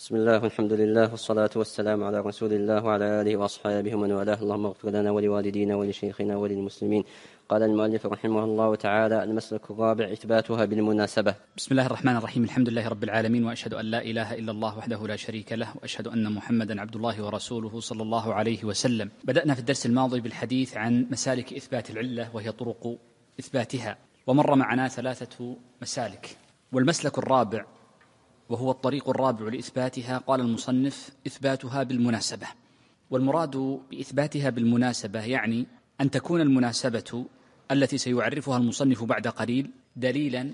بسم الله والحمد لله والصلاة والسلام على رسول الله وعلى آله وأصحابه ومن والاه. اللهم اغفر لنا ولوالدينا ولشيخنا وللمسلمين. قال المؤلف رحمه الله تعالى: المسلك الرابع إثباتها بالمناسبة. بسم الله الرحمن الرحيم. الحمد لله رب العالمين، وأشهد أن لا إله إلا الله وحده لا شريك له، وأشهد أن محمدا عبد الله ورسوله صلى الله عليه وسلم. بدأنا في الدرس الماضي بالحديث عن مسالك إثبات العلة وهي طرق إثباتها، ومر معنا 3 مسالك، والمسلك الرابع وهو الطريق الرابع لإثباتها قال المصنف: إثباتها بالمناسبة. والمراد بإثباتها بالمناسبة يعني أن تكون المناسبة التي سيعرفها المصنف بعد قليل دليلا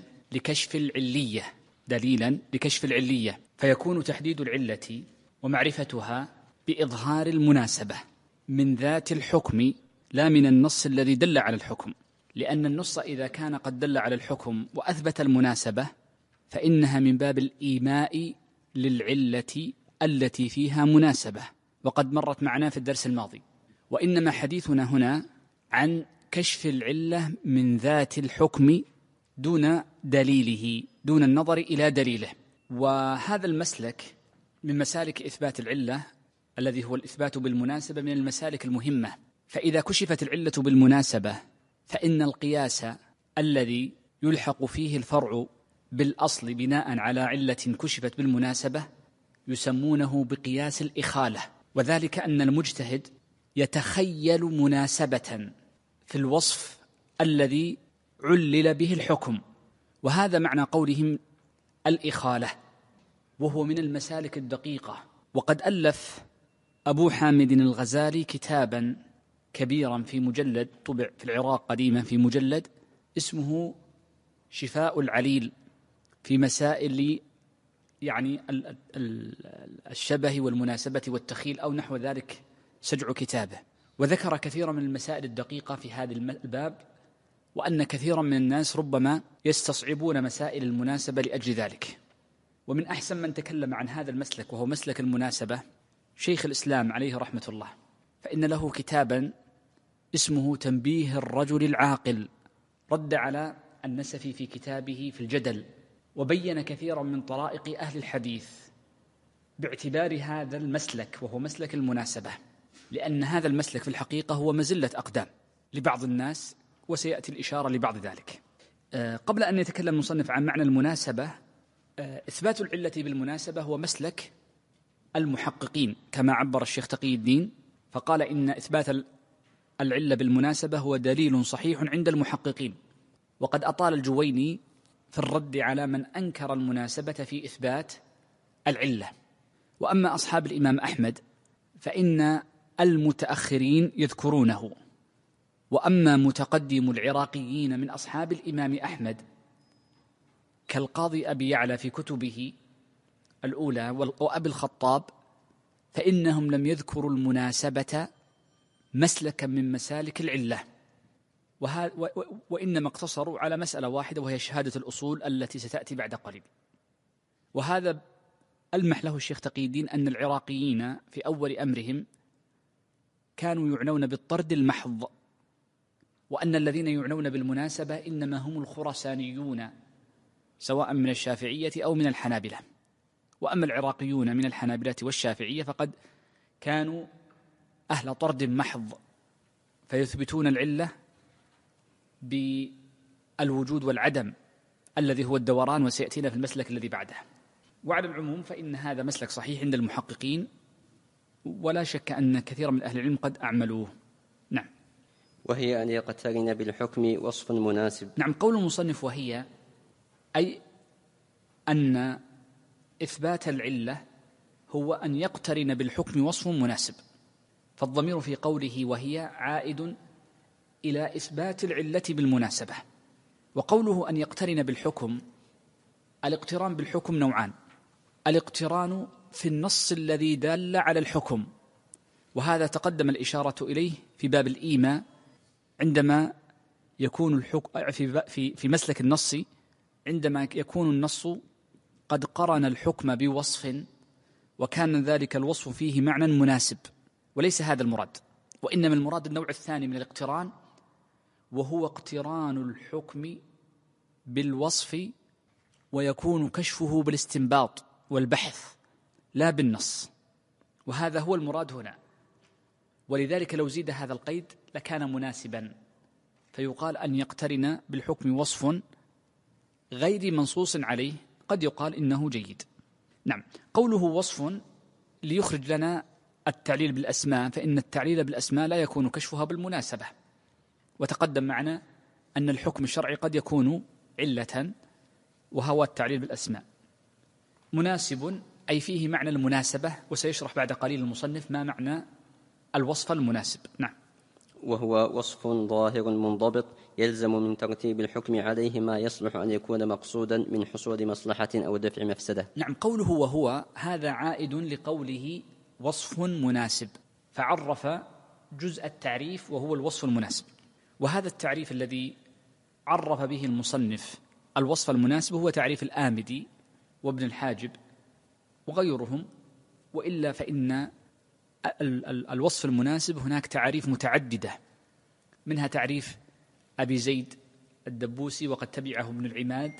لكشف العلية، فيكون تحديد العلة ومعرفتها بإظهار المناسبة من ذات الحكم لا من النص الذي دل على الحكم، لأن النص إذا كان قد دل على الحكم وأثبت المناسبة فإنها من باب الإيماء للعلة التي فيها مناسبة، وقد مرت معنا في الدرس الماضي. وإنما حديثنا هنا عن كشف العلة من ذات الحكم دون دليله، دون النظر إلى دليله. وهذا المسلك من مسالك إثبات العلة الذي هو الإثبات بالمناسبة من المسالك المهمة. فإذا كشفت العلة بالمناسبة فإن القياس الذي يلحق فيه الفرع بالأصل بناء على علة كشفت بالمناسبة يسمونه بقياس الإخالة، وذلك أن المجتهد يتخيل مناسبة في الوصف الذي علل به الحكم، وهذا معنى قولهم الإخالة، وهو من المسالك الدقيقة. وقد ألف أبو حامد الغزالي كتابا كبيرا في مجلد، طبع في العراق قديما في مجلد، اسمه شفاء العليل في مسائل يعني الشبه والمناسبة والتخيل أو نحو ذلك سجع كتابه، وذكر كثيرا من المسائل الدقيقة في هذا الباب، وأن كثيرا من الناس ربما يستصعبون مسائل المناسبة لأجل ذلك. ومن أحسن من تكلم عن هذا المسلك وهو مسلك المناسبة شيخ الإسلام عليه رحمة الله، فإن له كتابا اسمه تنبيه الرجل العاقل، رد على النسفي في كتابه في الجدل، وبين كثيرا من طرائق أهل الحديث باعتبار هذا المسلك وهو مسلك المناسبة، لأن هذا المسلك في الحقيقة هو مزلة أقدام لبعض الناس، وسيأتي الإشارة لبعض ذلك. قبل أن يتكلم المصنف عن معنى المناسبة، إثبات العلة بالمناسبة هو مسلك المحققين كما عبر الشيخ تقي الدين، فقال إن إثبات العلة بالمناسبة هو دليل صحيح عند المحققين. وقد أطال الجويني في الرد على من أنكر المناسبة في إثبات العلة. وأما أصحاب الإمام أحمد فإن المتأخرين يذكرونه، وأما متقدم العراقيين من أصحاب الإمام أحمد كالقاضي أبي يعلى في كتبه الأولى وأبي الخطاب فإنهم لم يذكروا المناسبة مسلكا من مسالك العلة، وإنما اقتصروا على مسألة واحدة وهي شهادة الأصول التي ستأتي بعد قليل. وهذا ألمح له الشيخ تقي الدين أن العراقيين في أول أمرهم كانوا يعنون بالطرد المحض، وأن الذين يعنون بالمناسبة إنما هم الخرسانيون سواء من الشافعية أو من الحنابلة. وأما العراقيون من الحنابلة والشافعية فقد كانوا أهل طرد محض، فيثبتون العلة بالوجود والعدم الذي هو الدوران، وسيأتينا في المسلك الذي بعده. وعلى العموم فإن هذا مسلك صحيح عند المحققين، ولا شك أن كثير من أهل العلم قد أعملوه. نعم. وهي أن يقترن بالحكم وصف مناسب. نعم، قول المصنف وهي أي أن إثبات العلة هو أن يقترن بالحكم وصف مناسب، فالضمير في قوله وهي عائد إلى إثبات العلة بالمناسبة. وقوله أن يقترن بالحكم، الاقتران بالحكم نوعان: الاقتران في النص الذي دل على الحكم، وهذا تقدم الإشارة إليه في باب الإيماء عندما يكون الحكم في مسلك النص، عندما يكون النص قد قرن الحكم بوصف وكان ذلك الوصف فيه معنى مناسب، وليس هذا المراد، وإنما المراد النوع الثاني من الاقتران، وهو اقتران الحكم بالوصف ويكون كشفه بالاستنباط والبحث لا بالنص، وهذا هو المراد هنا. ولذلك لو زيد هذا القيد لكان مناسبا، فيقال أن يقترن بالحكم وصف غير منصوص عليه قد يقال إنه جيد. نعم، قوله وصف ليخرج لنا التعليل بالأسماء، فإن التعليل بالأسماء لا يكون كشفها بالمناسبة، وتقدم معنا أن الحكم الشرعي قد يكون علة، وهو التعليل بالأسماء. مناسب أي فيه معنى المناسبة، وسيشرح بعد قليل المصنف ما معنى الوصف المناسب. نعم. وهو وصف ظاهر منضبط يلزم من ترتيب الحكم عليه ما يصلح أن يكون مقصودا من حصول مصلحة أو دفع مفسدة. نعم، قوله وهو هذا عائد لقوله وصف مناسب، فعرف جزء التعريف وهو الوصف المناسب. وهذا التعريف الذي عرف به المصنف الوصف المناسب هو تعريف الآمدي وابن الحاجب وغيرهم، وإلا فإن الوصف المناسب هناك تعريف متعددة، منها تعريف أبي زيد الدبوسي، وقد تبعه ابن العماد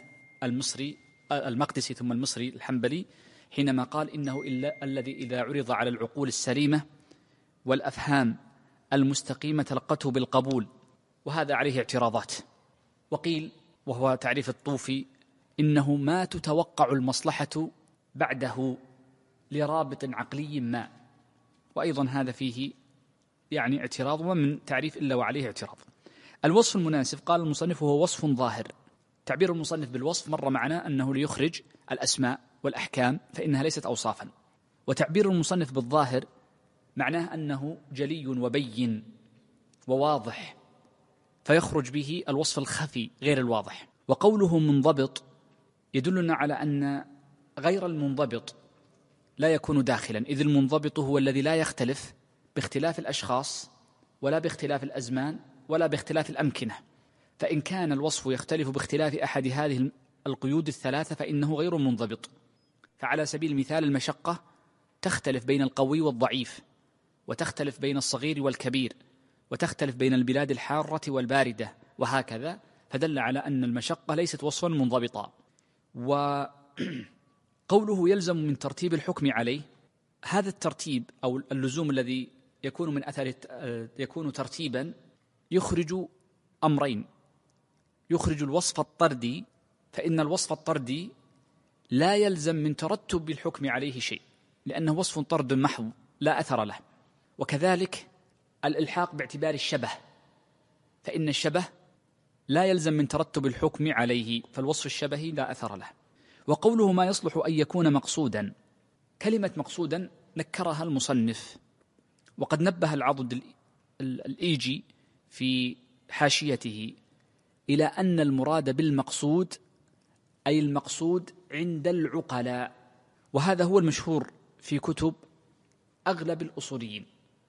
المقدسي ثم المصري الحنبلي حينما قال إنه إلا الذي إذا عرض على العقول السليمة والأفهام المستقيمة تلقته بالقبول، وهذا عليه اعتراضات. وقيل وهو تعريف الطوفي إنه ما تتوقع المصلحة بعده لرابط عقلي ما، وأيضا هذا فيه يعني اعتراض، ومن تعريف إلا وعليه اعتراض. الوصف المناسب قال المصنف هو وصف ظاهر. تعبير المصنف بالوصف مر معنا أنه ليخرج الأسماء والأحكام فإنها ليست أوصافا، وتعبير المصنف بالظاهر معناه أنه جلي وبين وواضح، فيخرج به الوصف الخفي غير الواضح. وقوله منضبط يدلنا على أن غير المنضبط لا يكون داخلا، إذ المنضبط هو الذي لا يختلف باختلاف الأشخاص ولا باختلاف الأزمان ولا باختلاف الأمكنة. فإن كان الوصف يختلف باختلاف أحد هذه القيود الثلاثة فإنه غير منضبط. فعلى سبيل المثال المشقة تختلف بين القوي والضعيف، وتختلف بين الصغير والكبير، وتختلف بين البلاد الحارة والباردة، وهكذا، فدل على أن المشقة ليست وصفا منضبطا. وقوله يلزم من ترتيب الحكم عليه، هذا الترتيب أو اللزوم الذي يكون من أثر يكون ترتيبا يخرج أمرين: يخرج الوصف الطردي، فإن الوصف الطردي لا يلزم من ترتب الحكم عليه شيء، لأنه وصف طرد محض لا أثر له. وكذلك الإلحاق باعتبار الشبه، فإن الشبه لا يلزم من ترتب الحكم عليه، فالوصف الشبهي لا أثر له. وقوله ما يصلح أن يكون مقصودا، كلمة مقصودا نكرها المصنف، وقد نبه العضد الإيجي في حاشيته إلى أن المراد بالمقصود أي المقصود عند العقلاء، وهذا هو المشهور في كتب أغلب الأصوليين،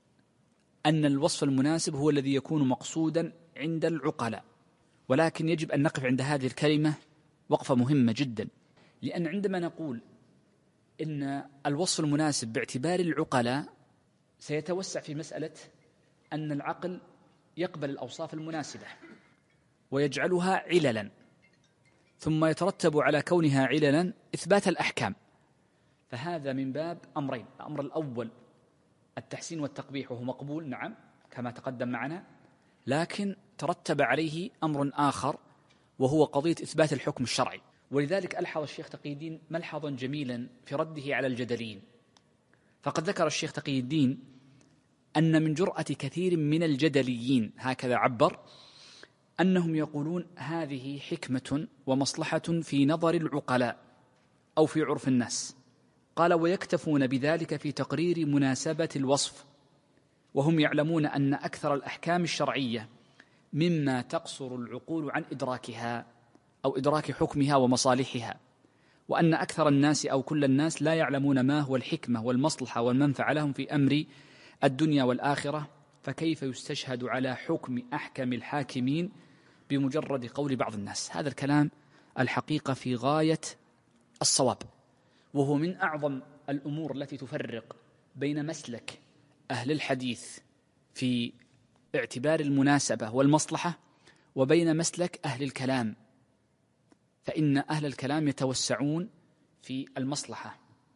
أن الوصف المناسب هو الذي يكون مقصودا عند العقلاء. ولكن يجب أن نقف عند هذه الكلمة وقفة مهمة جدا، لأن عندما نقول إن الوصف المناسب باعتبار العقلاء سيتوسع في مسألة أن العقل يقبل الأوصاف المناسبة ويجعلها عللا، ثم يترتب على كونها عللا إثبات الأحكام، فهذا من باب أمرين: الأمر الأول التحسين والتقبيح، وهو مقبول نعم كما تقدم معنا، لكن ترتب عليه أمر آخر وهو قضية إثبات الحكم الشرعي. ولذلك ألحظ الشيخ تقي الدين ملحظا جميلا في رده على الجدلين، فقد ذكر الشيخ تقي الدين أن من جرأة كثير من الجدليين، هكذا عبر، أنهم يقولون هذه حكمة ومصلحة في نظر العقلاء أو في عرف الناس، قال ويكتفون بذلك في تقرير مناسبة الوصف، وهم يعلمون أن أكثر الأحكام الشرعية مما تقصر العقول عن إدراكها أو إدراك حكمها ومصالحها، وأن أكثر الناس أو كل الناس لا يعلمون ما هو الحكمة والمصلحة والمنفعة لهم في أمر الدنيا والآخرة، فكيف يستشهد على حكم أحكم الحاكمين بمجرد قول بعض الناس. هذا الكلام الحقيقة في غاية الصواب، وهو من أعظم الأمور التي تفرق بين مسلك أهل الحديث في اعتبار المناسبة والمصلحة وبين مسلك أهل الكلام، فإن أهل الكلام يتوسعون في المصلحة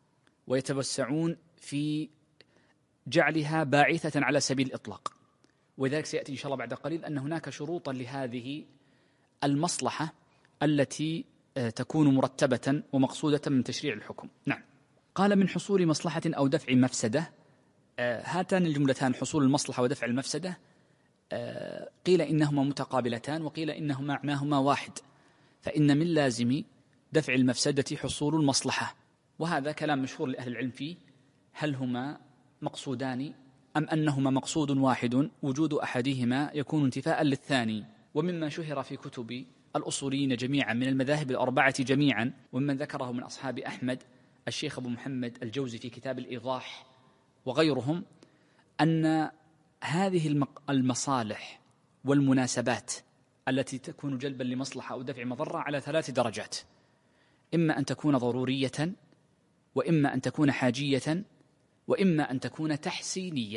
ويتوسعون في جعلها باعثة على سبيل الإطلاق. وذلك سيأتي إن شاء الله بعد قليل أن هناك شروطا لهذه المصلحة التي تكون مرتبة ومقصودة من تشريع الحكم. نعم. قال من حصول مصلحة أو دفع مفسدة. هاتان الجملتان حصول المصلحة ودفع المفسدة قيل إنهما متقابلتان وقيل إنهما معناهما واحد، فإن من لازم دفع المفسدة حصول المصلحة، وهذا كلام مشهور لأهل العلم فيه، هل هما مقصودان أم أنهما مقصود واحد وجود أحدهما يكون انتفاء للثاني. ومما شهر في كتب الأصوليين جميعا من المذاهب الأربعة جميعا، ومن ذكره من أصحاب أحمد الشيخ أبو محمد الجوزي في كتاب الإيضاح وغيرهم، أن هذه المصالح والمناسبات التي تكون جلبا لمصلحة أو دفع مضرة على 3 درجات: إما أن تكون ضرورية، وإما أن تكون حاجية، وإما أن تكون تحسينية.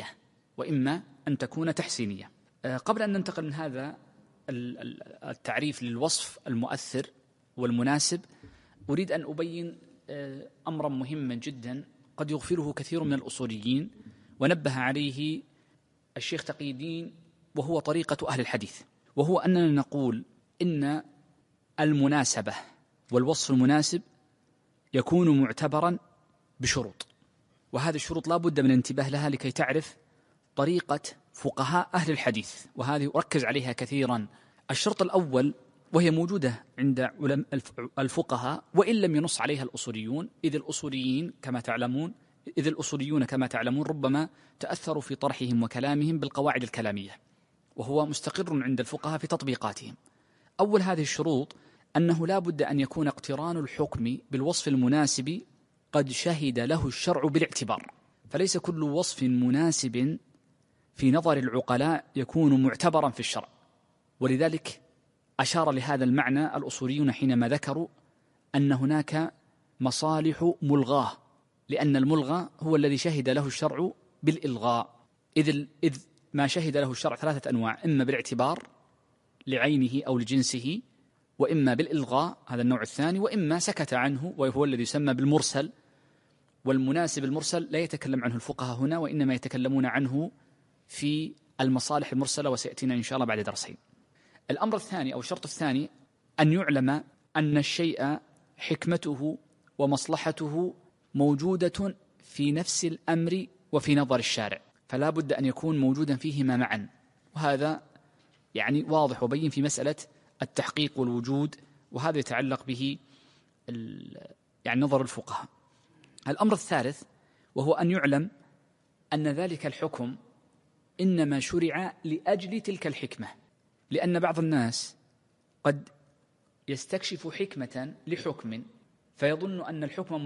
قبل أن ننتقل من هذا التعريف للوصف المؤثر والمناسب، أريد أن أبين أمرا مهما جدا قد يغفله كثير من الأصوليين، ونبه عليه الشيخ تقي الدين، وهو طريقة أهل الحديث، وهو أننا نقول إن المناسبة والوصف المناسب يكون معتبرا بشروط، وهذه الشروط لا بد من الانتباه لها لكي تعرف طريقة فقهاء أهل الحديث، وهذه أركز عليها كثيرا. الشرط الأول، وهي موجودة عند الفقهاء وإن لم ينص عليها الأصوليون، إذ الأصوليون كما تعلمون ربما تأثروا في طرحهم وكلامهم بالقواعد الكلامية، وهو مستقر عند الفقهاء في تطبيقاتهم. أول هذه الشروط أنه لا بد أن يكون اقتران الحكم بالوصف المناسب قد شهد له الشرع بالاعتبار، فليس كل وصف مناسب في نظر العقلاء يكون معتبرا في الشرع. ولذلك أشار لهذا المعنى الأصوليون حينما ذكروا أن هناك مصالح ملغاة، لأن الملغى هو الذي شهد له الشرع بالإلغاء، إذ ما شهد له الشرع 3 أنواع: إما بالاعتبار لعينه أو لجنسه، وإما بالإلغاء هذا النوع الثاني، وإما سكت عنه وهو الذي يسمى بالمرسل. والمناسب المرسل لا يتكلم عنه الفقهاء هنا، وإنما يتكلمون عنه في المصالح المرسلة، وسيأتينا إن شاء الله بعد درسين. الأمر الثاني أو الشرط الثاني أن يعلم أن الشيء حكمته ومصلحته موجودة في نفس الأمر وفي نظر الشارع، فلا بد أن يكون موجودا فيهما معا، وهذا يعني واضح وبين في مسألة التحقيق والوجود، وهذا يتعلق به يعني نظر الفقهاء. الأمر الثالث وهو أن يعلم أن ذلك الحكم إنما شرع لأجل تلك الحكمة، لأن بعض الناس قد يستكشف حكمة لحكم فيظن أن الحكم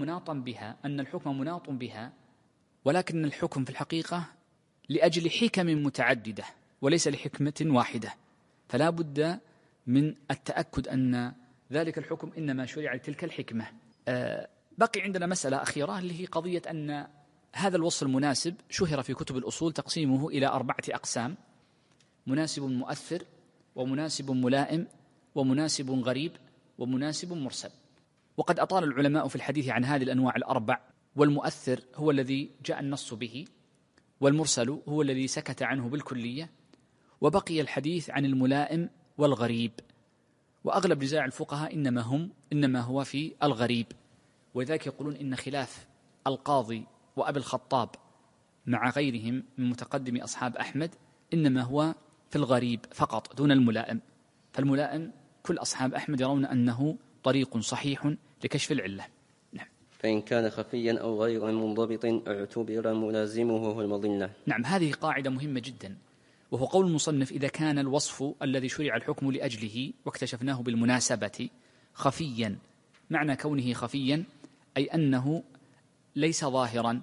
مناط بها، ولكن الحكم في الحقيقة لأجل حكم متعددة وليس لحكمة واحدة، فلا بد من التأكد أن ذلك الحكم إنما شرع لتلك الحكمة. بقي عندنا مسألة أخيرة اللي هي قضية أن هذا الوصف المناسب شهر في كتب الأصول تقسيمه إلى 4 أقسام: مناسب مؤثر، ومناسب ملائم، ومناسب غريب، ومناسب مرسل. وقد أطال العلماء في الحديث عن هذه الأنواع ال4، والمؤثر هو الذي جاء النص به، والمرسل هو الذي سكت عنه بالكلية، وبقي الحديث عن الملائم والغريب، وأغلب نزاع الفقهاء إنما هو في الغريب. وذلك يقولون إن خلاف القاضي وأبي الخطاب مع غيرهم من متقدم أصحاب أحمد إنما هو في الغريب فقط دون الملائم، فالملائم كل أصحاب أحمد يرون أنه طريق صحيح لكشف العلة. نعم. فإن كان خفيا أو غير منضبط اعتبر ملازمه هو المضلة. نعم، هذه قاعدة مهمة جدا، وهو قول المصنف: إذا كان الوصف الذي شرع الحكم لأجله واكتشفناه بالمناسبة خفيا، معنى كونه خفيا أي أنه ليس ظاهرا،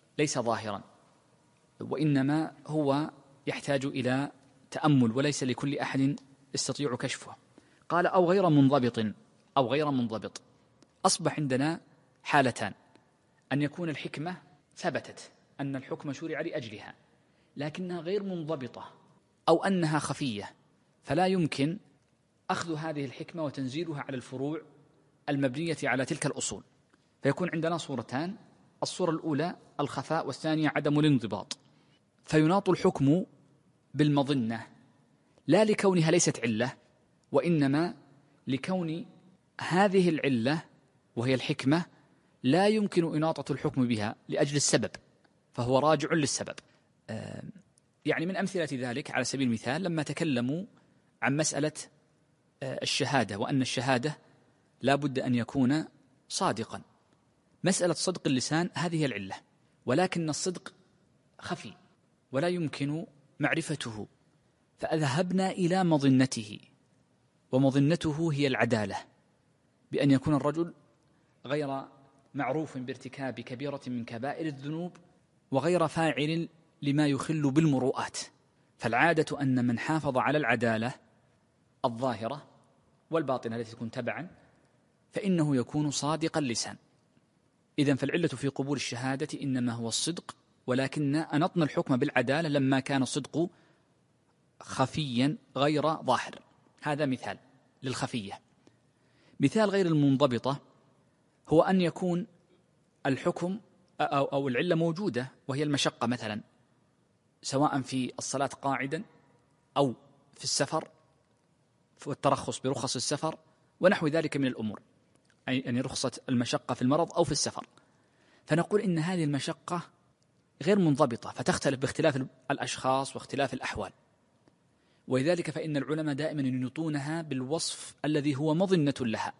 وإنما هو يحتاج إلى تأمل وليس لكل أحد يستطيع كشفه. قال: أو غير منضبط. أصبح عندنا حالتان: أن يكون الحكمة ثبتت أن الحكم شرع لأجلها لكنها غير منضبطة، أو أنها خفية، فلا يمكن أخذ هذه الحكمة وتنزيلها على الفروع المبنية على تلك الأصول. فيكون عندنا صورتان: الصورة الأولى الخفاء، والثانية عدم الانضباط. فيناط الحكم بالمظنة لا لكونها ليست علة، وإنما لكون هذه العلة وهي الحكمة لا يمكن إناطة الحكم بها لأجل السبب، فهو راجع للسبب. يعني من أمثلة ذلك على سبيل المثال لما تكلموا عن مسألة الشهادة، وأن الشهادة لا بد أن يكون صادقا. مسألة صدق اللسان هذه هي العلة، ولكن الصدق خفي ولا يمكن معرفته، فأذهبنا إلى مظنته، ومظنته هي العدالة، بأن يكون الرجل غير معروف بارتكاب كبيرة من كبائر الذنوب وغير فاعل لما يخل بالمروءات. فالعادة أن من حافظ على العدالة الظاهرة والباطنة التي تكون تبعا فإنه يكون صادق اللسان. إذن فالعلة في قبول الشهادة إنما هو الصدق، ولكن أنطنا الحكم بالعدالة لما كان الصدق خفيا غير ظاهر. هذا مثال للخفية. مثال غير المنضبطة هو أن يكون الحكم أو العلة موجودة وهي المشقة مثلا، سواء في الصلاة قاعدا أو في السفر، والترخص برخص السفر ونحو ذلك من الأمور، يعني رخصة المشقة في المرض أو في السفر. فنقول إن هذه المشقة غير منضبطة، فتختلف باختلاف الأشخاص واختلاف الأحوال، ولذلك فإن العلماء دائما ينطونها بالوصف الذي هو مظنة لها،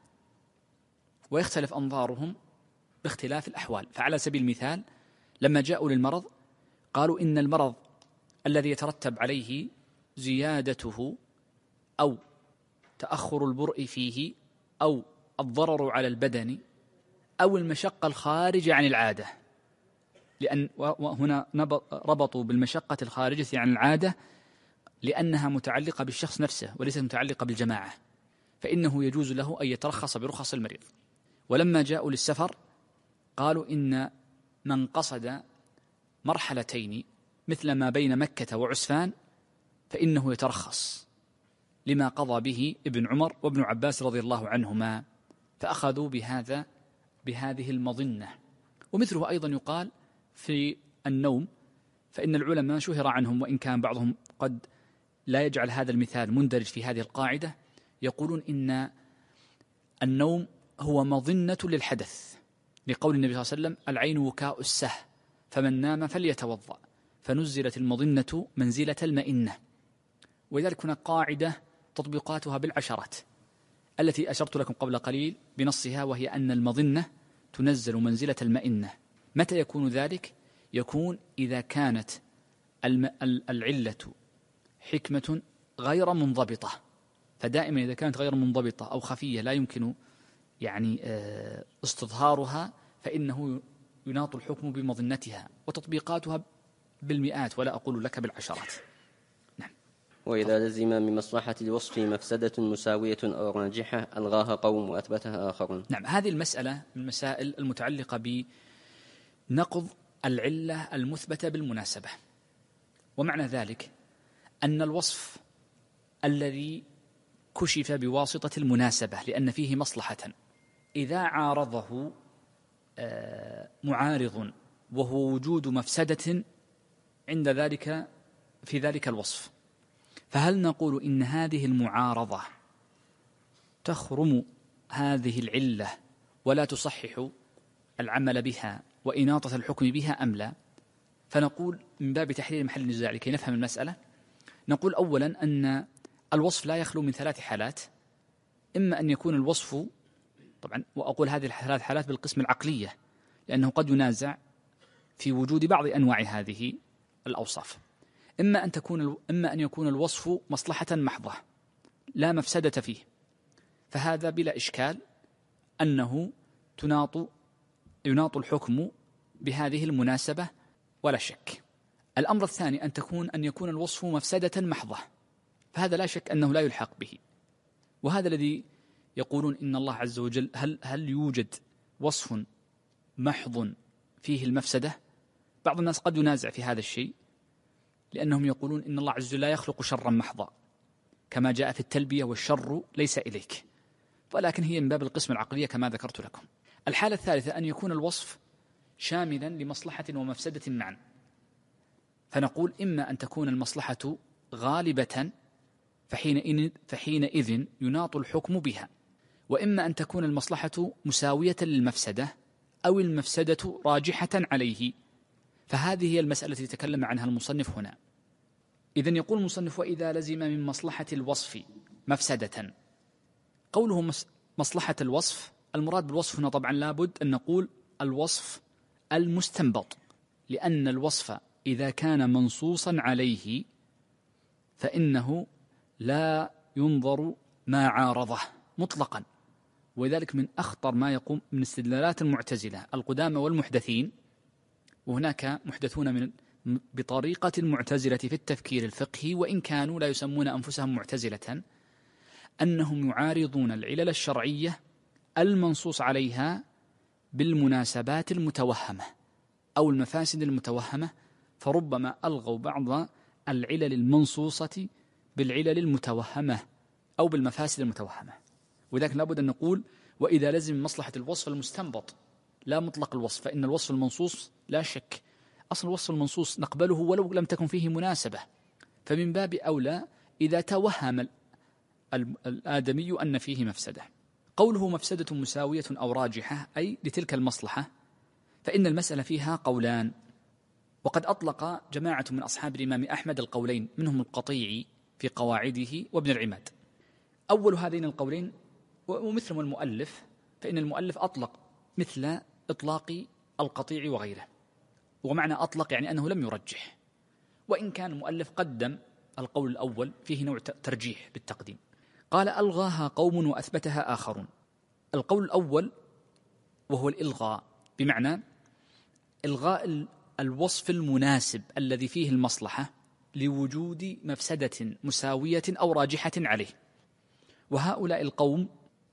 ويختلف أنظارهم باختلاف الأحوال. فعلى سبيل المثال لما جاءوا للمرض قالوا إن المرض الذي يترتب عليه زيادته أو تأخر البرء فيه أو الضرر على البدن أو المشقة الخارجة عن العادة، لأن وهنا ربطوا بالمشقة الخارجة عن العادة لأنها متعلقة بالشخص نفسه وليست متعلقة بالجماعة، فإنه يجوز له أن يترخص برخص المريض. ولما جاءوا للسفر قالوا إن من قصد مرحلتين مثل ما بين مكة وعسفان فإنه يترخص، لما قضى به ابن عمر وابن عباس رضي الله عنهما، فأخذوا بهذه المظنة. ومثله أيضا يقال في النوم، فإن العلماء شهر عنهم وإن كان بعضهم قد لا يجعل هذا المثال مندرج في هذه القاعدة، يقولون إن النوم هو مظنة للحدث، لقول النبي صلى الله عليه وسلم العين وكاء السه فمن نام فليتوضأ، فنزلت المظنة منزلة المئنة. ولذلك هناك قاعدة تطبيقاتها بالعشرات التي أشرت لكم قبل قليل بنصها، وهي أن المظنة تنزل منزلة المئنة. متى يكون ذلك؟ يكون إذا كانت العلة حكمة غير منضبطة، فدائما إذا كانت غير منضبطة أو خفية لا يمكن يعني استظهارها فإنه يناط الحكم بمظنتها، وتطبيقاتها بالمئات ولا أقول لك بالعشرات. نعم. وإذا لزم من مصلحة الوصف مفسدة مساوية أو راجحة ألغاها قوم وأثبتها آخرون. نعم، هذه المسألة من المسائل المتعلقة بنقض العلة المثبتة بالمناسبة. ومعنى ذلك أن الوصف الذي كشف بواسطة المناسبة لأن فيه مصلحة، إذا عارضه معارض وهو وجود مفسدة عند ذلك في ذلك الوصف، فهل نقول إن هذه المعارضة تخرم هذه العلة ولا تصحح العمل بها وإناطة الحكم بها أم لا؟ فنقول من باب تحرير محل النزاع لكي نفهم المسألة، نقول أولا أن الوصف لا يخلو من ثلاث حالات. إما أن يكون الوصف، طبعا وأقول هذه الثلاث حالات بالقسم العقلية لأنه قد ينازع في وجود بعض أنواع هذه الأوصاف. إما أن يكون الوصف مصلحة محضة لا مفسدة فيه، فهذا بلا إشكال أنه يناط الحكم بهذه المناسبة ولا شك. الأمر الثاني أن يكون الوصف مفسدة محضة، فهذا لا شك أنه لا يلحق به. وهذا الذي يقولون إن الله عز وجل هل يوجد وصف محض فيه المفسدة؟ بعض الناس قد ينازع في هذا الشيء لأنهم يقولون إن الله عز وجل لا يخلق شرا محضا كما جاء في التلبية والشر ليس إليك، ولكن هي من باب القسم العقلية كما ذكرت لكم. الحالة الثالثة أن يكون الوصف شاملا لمصلحة ومفسدة معا، فنقول إما أن تكون المصلحة غالبة فحينئذ يناط الحكم بها، وإما أن تكون المصلحة مساوية للمفسدة أو المفسدة راجحة عليه، فهذه هي المسألة التي تكلم عنها المصنف هنا. إذن يقول المصنف: وإذا لزم من مصلحة الوصف مفسدة. قوله مصلحة الوصف، المراد بالوصف هنا طبعا لابد أن نقول الوصف المستنبط، لأن الوصف إذا كان منصوصا عليه فإنه لا ينظر ما عارضه مطلقا، وذلك من أخطر ما يقوم من استدلالات المعتزلة القدامى والمحدثين، وهناك محدثون بطريقة المعتزلة في التفكير الفقهي وإن كانوا لا يسمون أنفسهم معتزلة، أنهم يعارضون العلل الشرعية المنصوص عليها بالمناسبات المتوهمة أو المفاسد المتوهمة، فربما ألغوا بعض العلل المنصوصة بالعلل المتوهمة أو بالمفاسد المتوهمة. وذلك لابد أن نقول: وإذا لزم مصلحة الوصف المستنبط لا مطلق الوصف، فإن الوصف المنصوص لا شك أصل الوصف المنصوص نقبله ولو لم تكن فيه مناسبة، فمن باب أولى إذا توهم الآدمي أن فيه مفسدة. قوله مفسدة مساوية أو راجحة أي لتلك المصلحة، فإن المسألة فيها قولان، وقد أطلق جماعة من أصحاب الإمام أحمد القولين، منهم القطيعي في قواعده وابن العماد. أول هذين القولين ومثل المؤلف، فإن المؤلف أطلق مثل إطلاق القطيع وغيره، ومعنى أطلق يعني أنه لم يرجح، وإن كان المؤلف قدم القول الأول فيه نوع ترجيح بالتقديم. قال: ألغاها قوم وأثبتها آخرون. القول الأول وهو الإلغاء، بمعنى إلغاء الوصف المناسب الذي فيه المصلحة لوجود مفسدة مساوية أو راجحة عليه. وهؤلاء القوم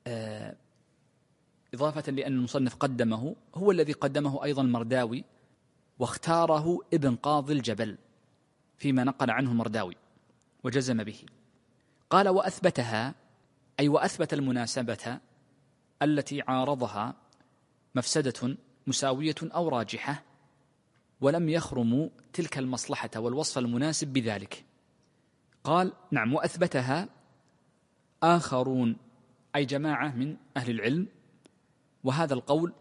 إضافة لأن المصنف قدمه، هو الذي قدمه أيضا المرداوي، واختاره ابن قاضي الجبل فيما نقل عنه المرداوي وجزم به. قال: وأثبتها أي وأثبت المناسبة التي عارضها مفسدة مساوية أو راجحة، ولم يخرموا تلك المصلحة والوصف المناسب بذلك. قال: نعم، وأثبتها آخرون أي جماعة من أهل العلم، وهذا القول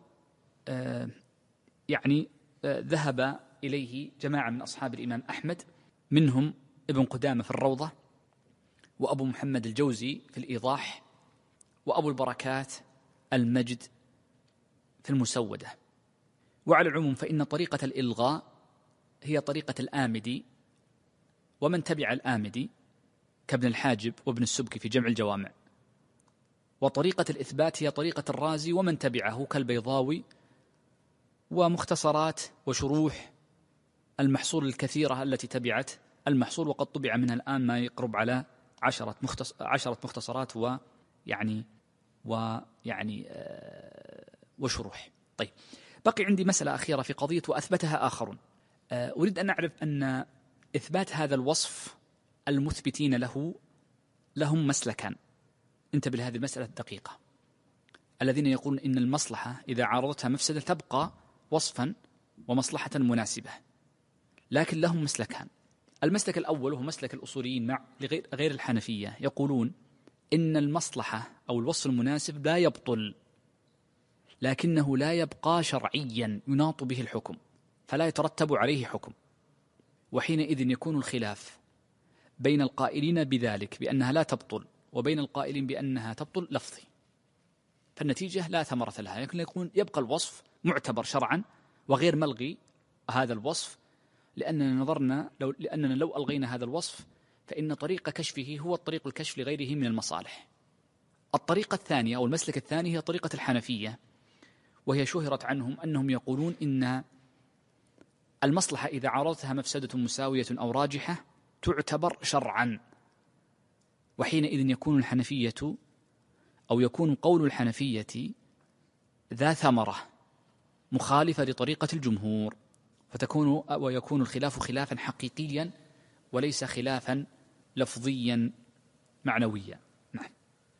ذهب إليه جماعة من أصحاب الإمام أحمد، منهم ابن قدامة في الروضة، وأبو محمد الجوزي في الإيضاح، وأبو البركات المجد في المسودة. وعلى العموم فإن طريقة الإلغاء هي طريقة الآمدي ومن تبع الآمدي كابن الحاجب وابن السبكي في جمع الجوامع، وطريقة الإثبات هي طريقة الرازي ومن تبعه كالبيضاوي، ومختصرات وشروح المحصول الكثيرة التي تبعت المحصول، وقد طبع منها الآن ما يقرب على 10 مختصرات وشروح. طيب، بقي عندي مسألة أخيرة في قضية وأثبتها آخرون. أريد أن نعرف أن إثبات هذا الوصف المثبتين له لهم مسلكان. انتبه لهذه المسألة الدقيقة. الذين يقولون إن المصلحة إذا عارضتها مفسدة تبقى وصفا ومصلحة مناسبة، لكن لهم مسلكان. المسلك الأول هو مسلك الأصوليين مع غير الحنفية، يقولون إن المصلحة أو الوصف المناسب لا يبطل، لكنه لا يبقى شرعيا يناط به الحكم، فلا يترتب عليه حكم. وحينئذ يكون الخلاف بين القائلين بذلك بأنها لا تبطل وبين القائلين بأنها تبطل لفظي، فالنتيجة لا ثمرة لها، لكن يبقى الوصف معتبر شرعا وغير ملغي هذا الوصف، لأننا لو ألغينا هذا الوصف فإن طريق كشفه هو الطريق الكشف لغيره من المصالح. الطريقة الثانية أو المسلك الثاني هي طريقة الحنفية، وهي شهرت عنهم أنهم يقولون إن المصلحة إذا عارضتها مفسدة مساوية أو راجحة تعتبر شرعا، وحينئذ يكون قول الحنفية ذا ثمرة مخالفة لطريقة الجمهور، ويكون الخلاف خلافا حقيقيا وليس خلافا لفظيا معنويا. نعم.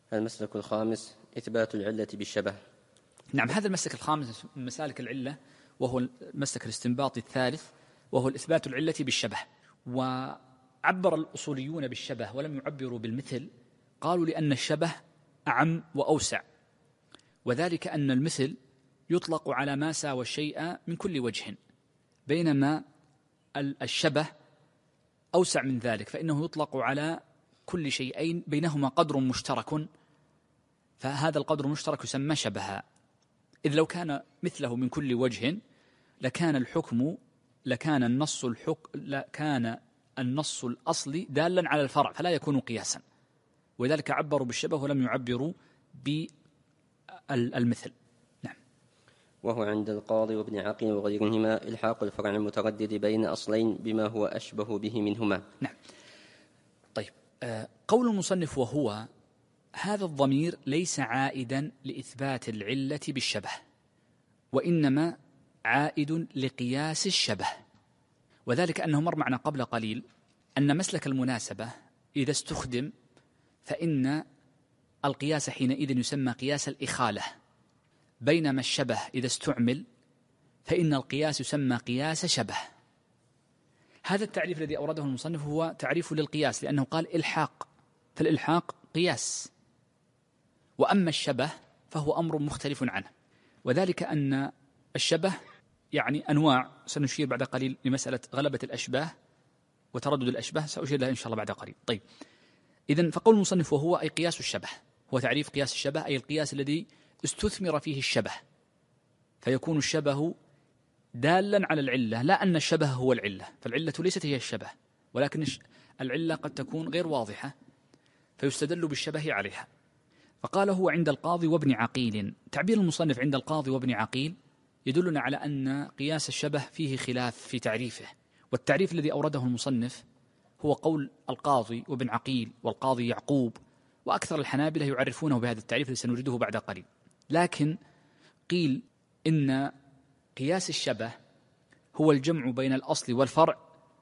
المسلك الخامس: إثبات العلة بالشبه. نعم، هذا المسلك الخامس من مسالك العلة، وهو المسلك الاستنباطي الثالث، وهو الإثبات العلة بالشبه. وعبر الأصوليون بالشبه ولم يعبروا بالمثل، قالوا لأن الشبه أعم وأوسع، وذلك أن المثل يطلق على ما ساوى الشيء من كل وجه، بينما الشبه أوسع من ذلك، فإنه يطلق على كل شيئين بينهما قدر مشترك، فهذا القدر المشترك يسمى شبها. إذ لو كان مثله من كل وجه لكان النص الأصلي دالا على الفرع فلا يكون قياسا، وذلك عبروا بالشبه ولم يعبروا بالمثل. نعم. وهو عند القاضي وابن عقيل وغيرهما إلحاق الفرع المتردد بين أصلين بما هو أشبه به منهما. نعم. طيب، قول المصنف وهو، هذا الضمير ليس عائدا لإثبات العلة بالشبه، وإنما عائد لقياس الشبه، وذلك أنه مر معنا قبل قليل أن مسلك المناسبة إذا استخدم فإن القياس حينئذ يسمى قياس الإخالة، بينما الشبه إذا استعمل فإن القياس يسمى قياس شبه. هذا التعريف الذي أورده المصنف هو تعريف للقياس، لأنه قال إلحاق، فالإلحاق قياس، وأما الشبه فهو أمر مختلف عنه، وذلك أن الشبه يعني أنواع، سنشير بعد قليل لمسألة غلبة الأشباه وتردد الأشباه، سأشير لها إن شاء الله بعد قليل. طيب، إذن فقول المصنف وهو أي قياس الشبه، هو تعريف قياس الشبه، أي القياس الذي استثمر فيه الشبه، فيكون الشبه دالا على العلة، لا أن الشبه هو العلة، فالعلة ليست هي الشبه، ولكن العلة قد تكون غير واضحة فيستدل بالشبه عليها. فقال هو عند القاضي وابن عقيل. تعبير المصنف عند القاضي وابن عقيل يدلنا على أن قياس الشبه فيه خلاف في تعريفه، والتعريف الذي أورده المصنف هو قول القاضي وابن عقيل والقاضي يعقوب، وأكثر الحنابلة يعرفونه بهذا التعريف الذي سنجده بعد قليل. لكن قيل إن قياس الشبه هو الجمع بين الأصل والفرع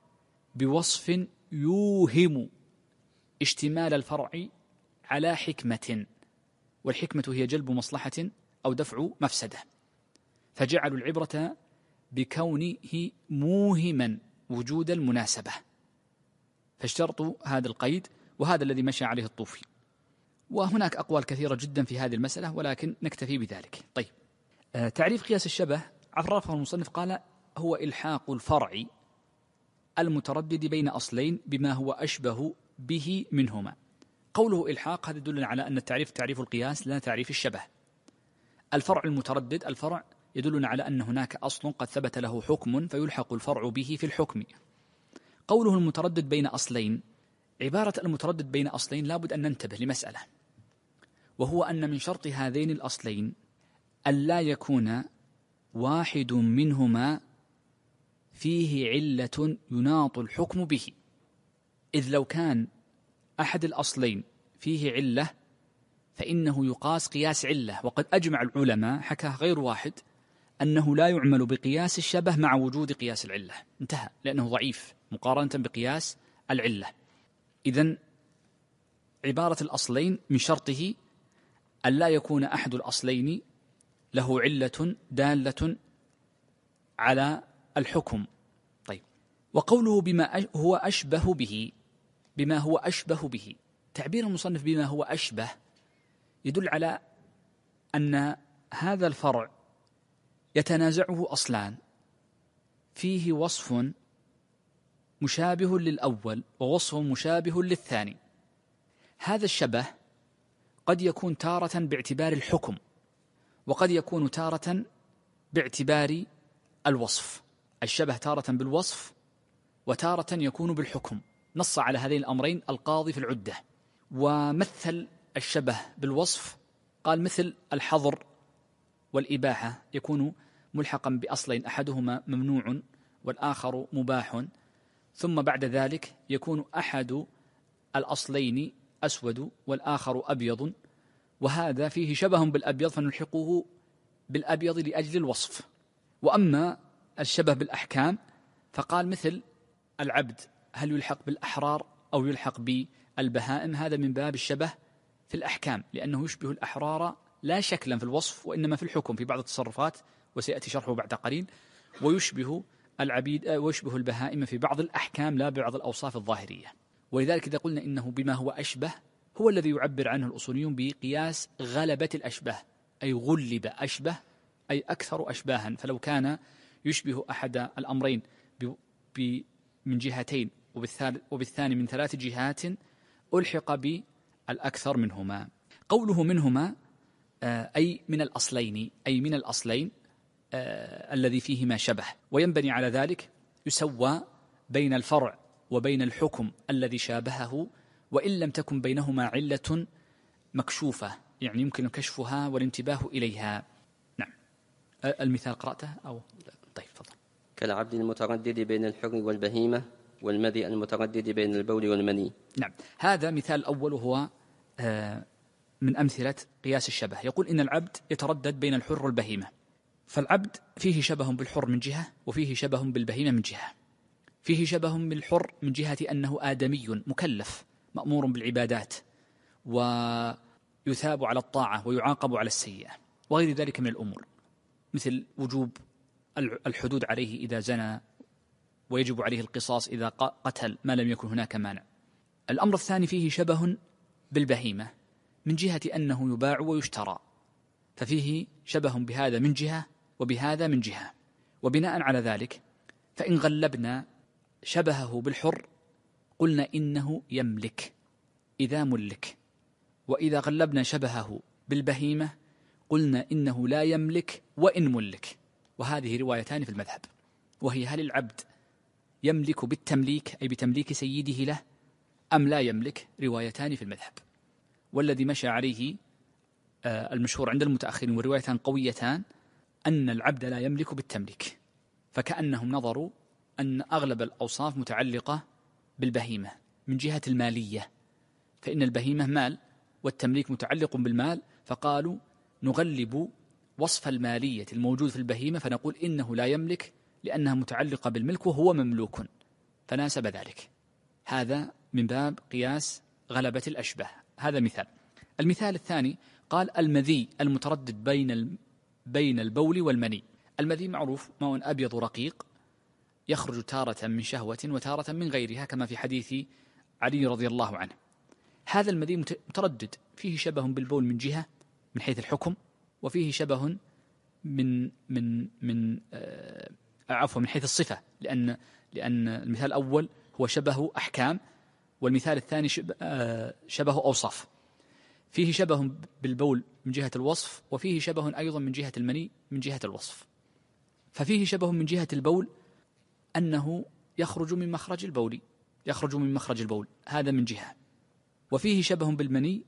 بوصف يوهم اشتمال الفرع على حكمة، والحكمة هي جلب مصلحة أو دفع مفسدة، فجعلوا العبرة بكونه موهما وجود المناسبة، فاشترطوا هذا القيد، وهذا الذي مشى عليه الطوفي. وهناك أقوال كثيرة جدا في هذه المسألة، ولكن نكتفي بذلك. طيب، تعريف قياس الشبه عرفه المصنف قال هو إلحاق الفرع المتردد بين أصلين بما هو أشبه به منهما. قوله إلحاق هذا يدل على أن التعريف تعريف القياس لا تعريف الشبه. الفرع المتردد، الفرع يدلنا على أن هناك أصل قد ثبت له حكم فيلحق الفرع به في الحكم. قوله المتردد بين أصلين، عبارة المتردد بين أصلين لابد أن ننتبه لمسألة، وهو أن من شرط هذين الأصلين ألا يكون واحد منهما فيه علة يناط الحكم به، إذ لو كان أحد الأصلين فيه علة فإنه يقاس قياس علة، وقد أجمع العلماء حكى غير واحد أنه لا يعمل بقياس الشبه مع وجود قياس العلة، انتهى، لأنه ضعيف مقارنة بقياس العلة. إذن عبارة الأصلين من شرطه ألا يكون أحد الأصلين له علة دالة على الحكم. طيب، وقوله بما هو أشبه به، بما هو أشبه به، تعبير المصنف بما هو أشبه يدل على أن هذا الفرع يتنازعه أصلان، فيه وصف مشابه للأول ووصف مشابه للثاني. هذا الشبه قد يكون تارة باعتبار الحكم، وقد يكون تارة باعتبار الوصف. الشبه تارة بالوصف وتارة يكون بالحكم. نص على هذين الأمرين القاضي في العدة، ومثل الشبه بالوصف قال مثل الحظر والإباحة يكون ملحقا بأصلين أحدهما ممنوع والآخر مباح، ثم بعد ذلك يكون أحد الأصلين أسود والآخر أبيض، وهذا فيه شبه بالأبيض فنلحقه بالأبيض لأجل الوصف. وأما الشبه بالأحكام فقال مثل العبد هل يلحق بالأحرار أو يلحق بالبهائم، هذا من باب الشبه في الأحكام، لأنه يشبه الأحرار لا شكلا في الوصف وإنما في الحكم في بعض التصرفات، وسيأتي شرحه بعد قليل. ويشبه العبيد ويشبه البهائم في بعض الأحكام لا بعض الأوصاف الظاهرية. ولذلك إذا قلنا إنه بما هو أشبه هو الذي يعبر عنه الأصوليون بقياس غلبة الأشبه، أي غلب أشبه أي أكثر أشباها. فلو كان يشبه أحد الأمرين من جهتين وبالثاني من 3 جهات ألحق بالأكثر منهما. قوله منهما أي من الأصلين، أي من الأصلين الذي فيهما شبه، وينبني على ذلك يسوى بين الفرع وبين الحكم الذي شابهه وإن لم تكن بينهما علة مكشوفة، يعني يمكن كشفها والانتباه إليها. نعم. المثال قرأته أو طيب فضل. كالعبد المتردد بين الحر والبهيمة والمذي المتردد بين البول والمني. نعم، هذا مثال أول هو من أمثلة قياس الشبه. يقول إن العبد يتردد بين الحر والبهيمة، فالعبد فيه شبه بالحر من جهة وفيه شبه بالبهيمة من جهة. فيه شبه بالحر من جهة أنه آدمي مكلف مأمور بالعبادات ويثاب على الطاعة ويعاقب على السيئة وغير ذلك من الأمور، مثل وجوب الحدود عليه إذا زنى ويجب عليه القصاص إذا قتل ما لم يكن هناك مانع. الأمر الثاني فيه شبه بالبهيمة من جهة أنه يباع ويشترى، ففيه شبه بهذا من جهة وبهذا من جهة. وبناء على ذلك فإن غلبنا شبهه بالحر قلنا إنه يملك إذا ملك، وإذا غلبنا شبهه بالبهيمة قلنا إنه لا يملك وإن ملك. وهذه روايتان في المذهب، وهي هل العبد يملك بالتمليك أي بتمليك سيده له أم لا يملك، روايتان في المذهب. والذي مشى عليه المشهور عند المتأخرين وروايتان قويتان أن العبد لا يملك بالتمليك، فكأنهم نظروا أن أغلب الأوصاف متعلقة بالبهيمة من جهة المالية، فإن البهيمة مال والتمليك متعلق بالمال، فقالوا نغلب وصف المالية الموجود في البهيمة فنقول إنه لا يملك لأنها متعلقة بالملك وهو مملوك، فناسب ذلك. هذا من باب قياس غلبة الأشبه. هذا مثال. المثال الثاني قال المذي المتردد بين البول والمني. المذي معروف ماء أبيض رقيق يخرج تارة من شهوة وتارة من غيرها كما في حديث علي رضي الله عنه. هذا المذي متردد، فيه شبه بالبول من جهة من حيث الحكم، وفيه شبه من حيث الصفة، لأن المثال الأول هو شبه أحكام والمثال الثاني شبه أوصاف. فيه شبه بالبول من جهة الوصف وفيه شبه أيضا من جهة المني من جهة الوصف. ففيه شبه من جهة البول أنه يخرج من مخرج البول، هذا من جهة. وفيه شبه بالمني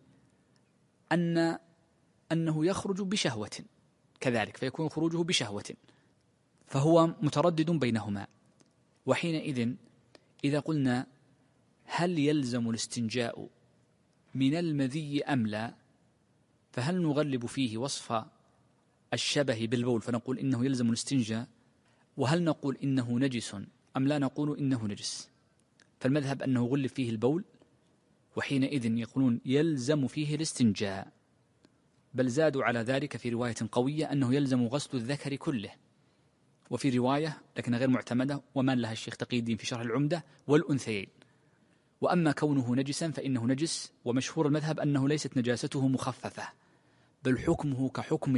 أنه يخرج بشهوة كذلك، فيكون خروجه بشهوة، فهو متردد بينهما. وحينئذ إذا قلنا هل يلزم الاستنجاء من المذي أم لا، فهل نغلب فيه وصف الشبه بالبول فنقول إنه يلزم الاستنجاء، وهل نقول إنه نجس أم لا نقول إنه نجس؟ فالمذهب أنه غلب فيه البول، وحينئذ يقولون يلزم فيه الاستنجاء، بل زادوا على ذلك في رواية قوية أنه يلزم غسل الذكر كله، وفي رواية لكن غير معتمدة ومن لها الشيخ تقي الدين في شرح العمدة والأنثيين. وأما كونه نجسا فإنه نجس، ومشهور المذهب أنه ليست نجاسته مخففة بل حكمه كحكم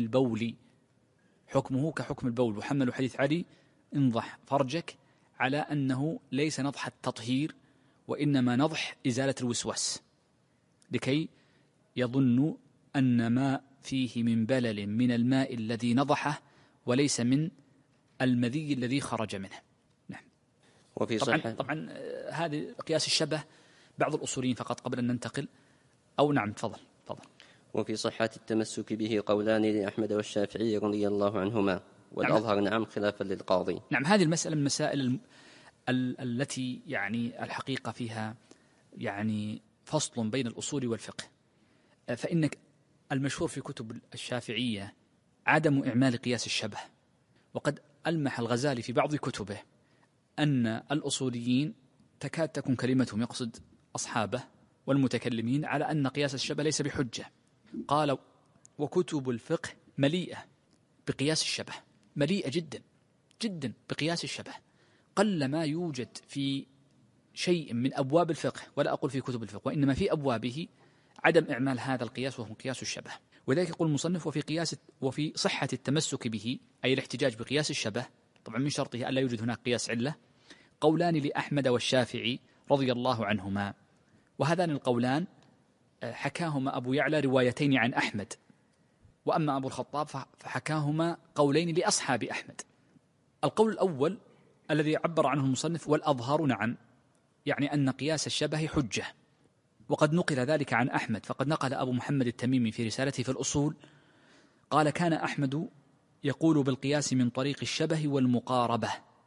البول، وحملوا حديث علي انضح فرجك على أنه ليس نضح التطهير وإنما نضح إزالة الوسواس، لكي يظن أن ما فيه من بلل من الماء الذي نضحه وليس من المذي الذي خرج منه. نعم. وفي طبعا هذا قياس الشبه بعض الأصوليين فقط قبل أن ننتقل. أو نعم تفضل. وفي صحة التمسك به قولان لأحمد والشافعي رضي الله عنهما، والأظهر نعم خلافا للقاضي. نعم، هذه المسألة من المسائل التي يعني الحقيقة فيها يعني فصل بين الأصول والفقه. فإن المشهور في كتب الشافعية عدم إعمال قياس الشبه، وقد ألمح الغزالي في بعض كتبه أن الأصوليين تكاد تكون كلمتهم يقصد أصحابه والمتكلمين على أن قياس الشبه ليس بحجة. قال وكتب الفقه مليئة بقياس الشبه، مليئة جدا، جدا بقياس الشبه. قل ما يوجد في شيء من أبواب الفقه، ولا أقول في كتب الفقه، وإنما في أبوابه، عدم إعمال هذا القياس وهو قياس الشبه. وذلك يقول المصنف: وفي صحة التمسك به، أي الاحتجاج بقياس الشبه، طبعا من شرطه ألا يوجد هناك قياس علة، قولان لأحمد والشافعي رضي الله عنهما. وهذان القولان حكاهما أبو يعلى روايتين عن أحمد، وأما أبو الخطاب فحكاهما قولين لأصحاب أحمد. القول الأول الذي عبر عنه المصنف: والأظهر نعم، يعني أن قياس الشبه حجة، وقد نقل ذلك عن أحمد، فقد نقل أبو محمد التميمي في رسالته في الأصول قال: كان أحمد يقول بالقياس من طريق الشبه والمقاربة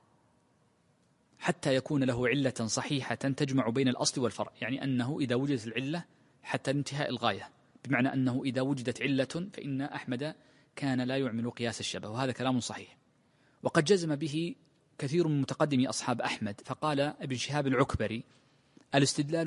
حتى يكون له علة صحيحة تجمع بين الأصل والفرع، يعني أنه إذا وجدت العلة حتى انتهاء الغاية، بمعنى أنه إذا وجدت علة فإن أحمد كان لا يعمل قياس الشبه، وهذا كلام صحيح. وقد جزم به كثير من متقدمي أصحاب أحمد، فقال ابن شهاب العكبري: الاستدلال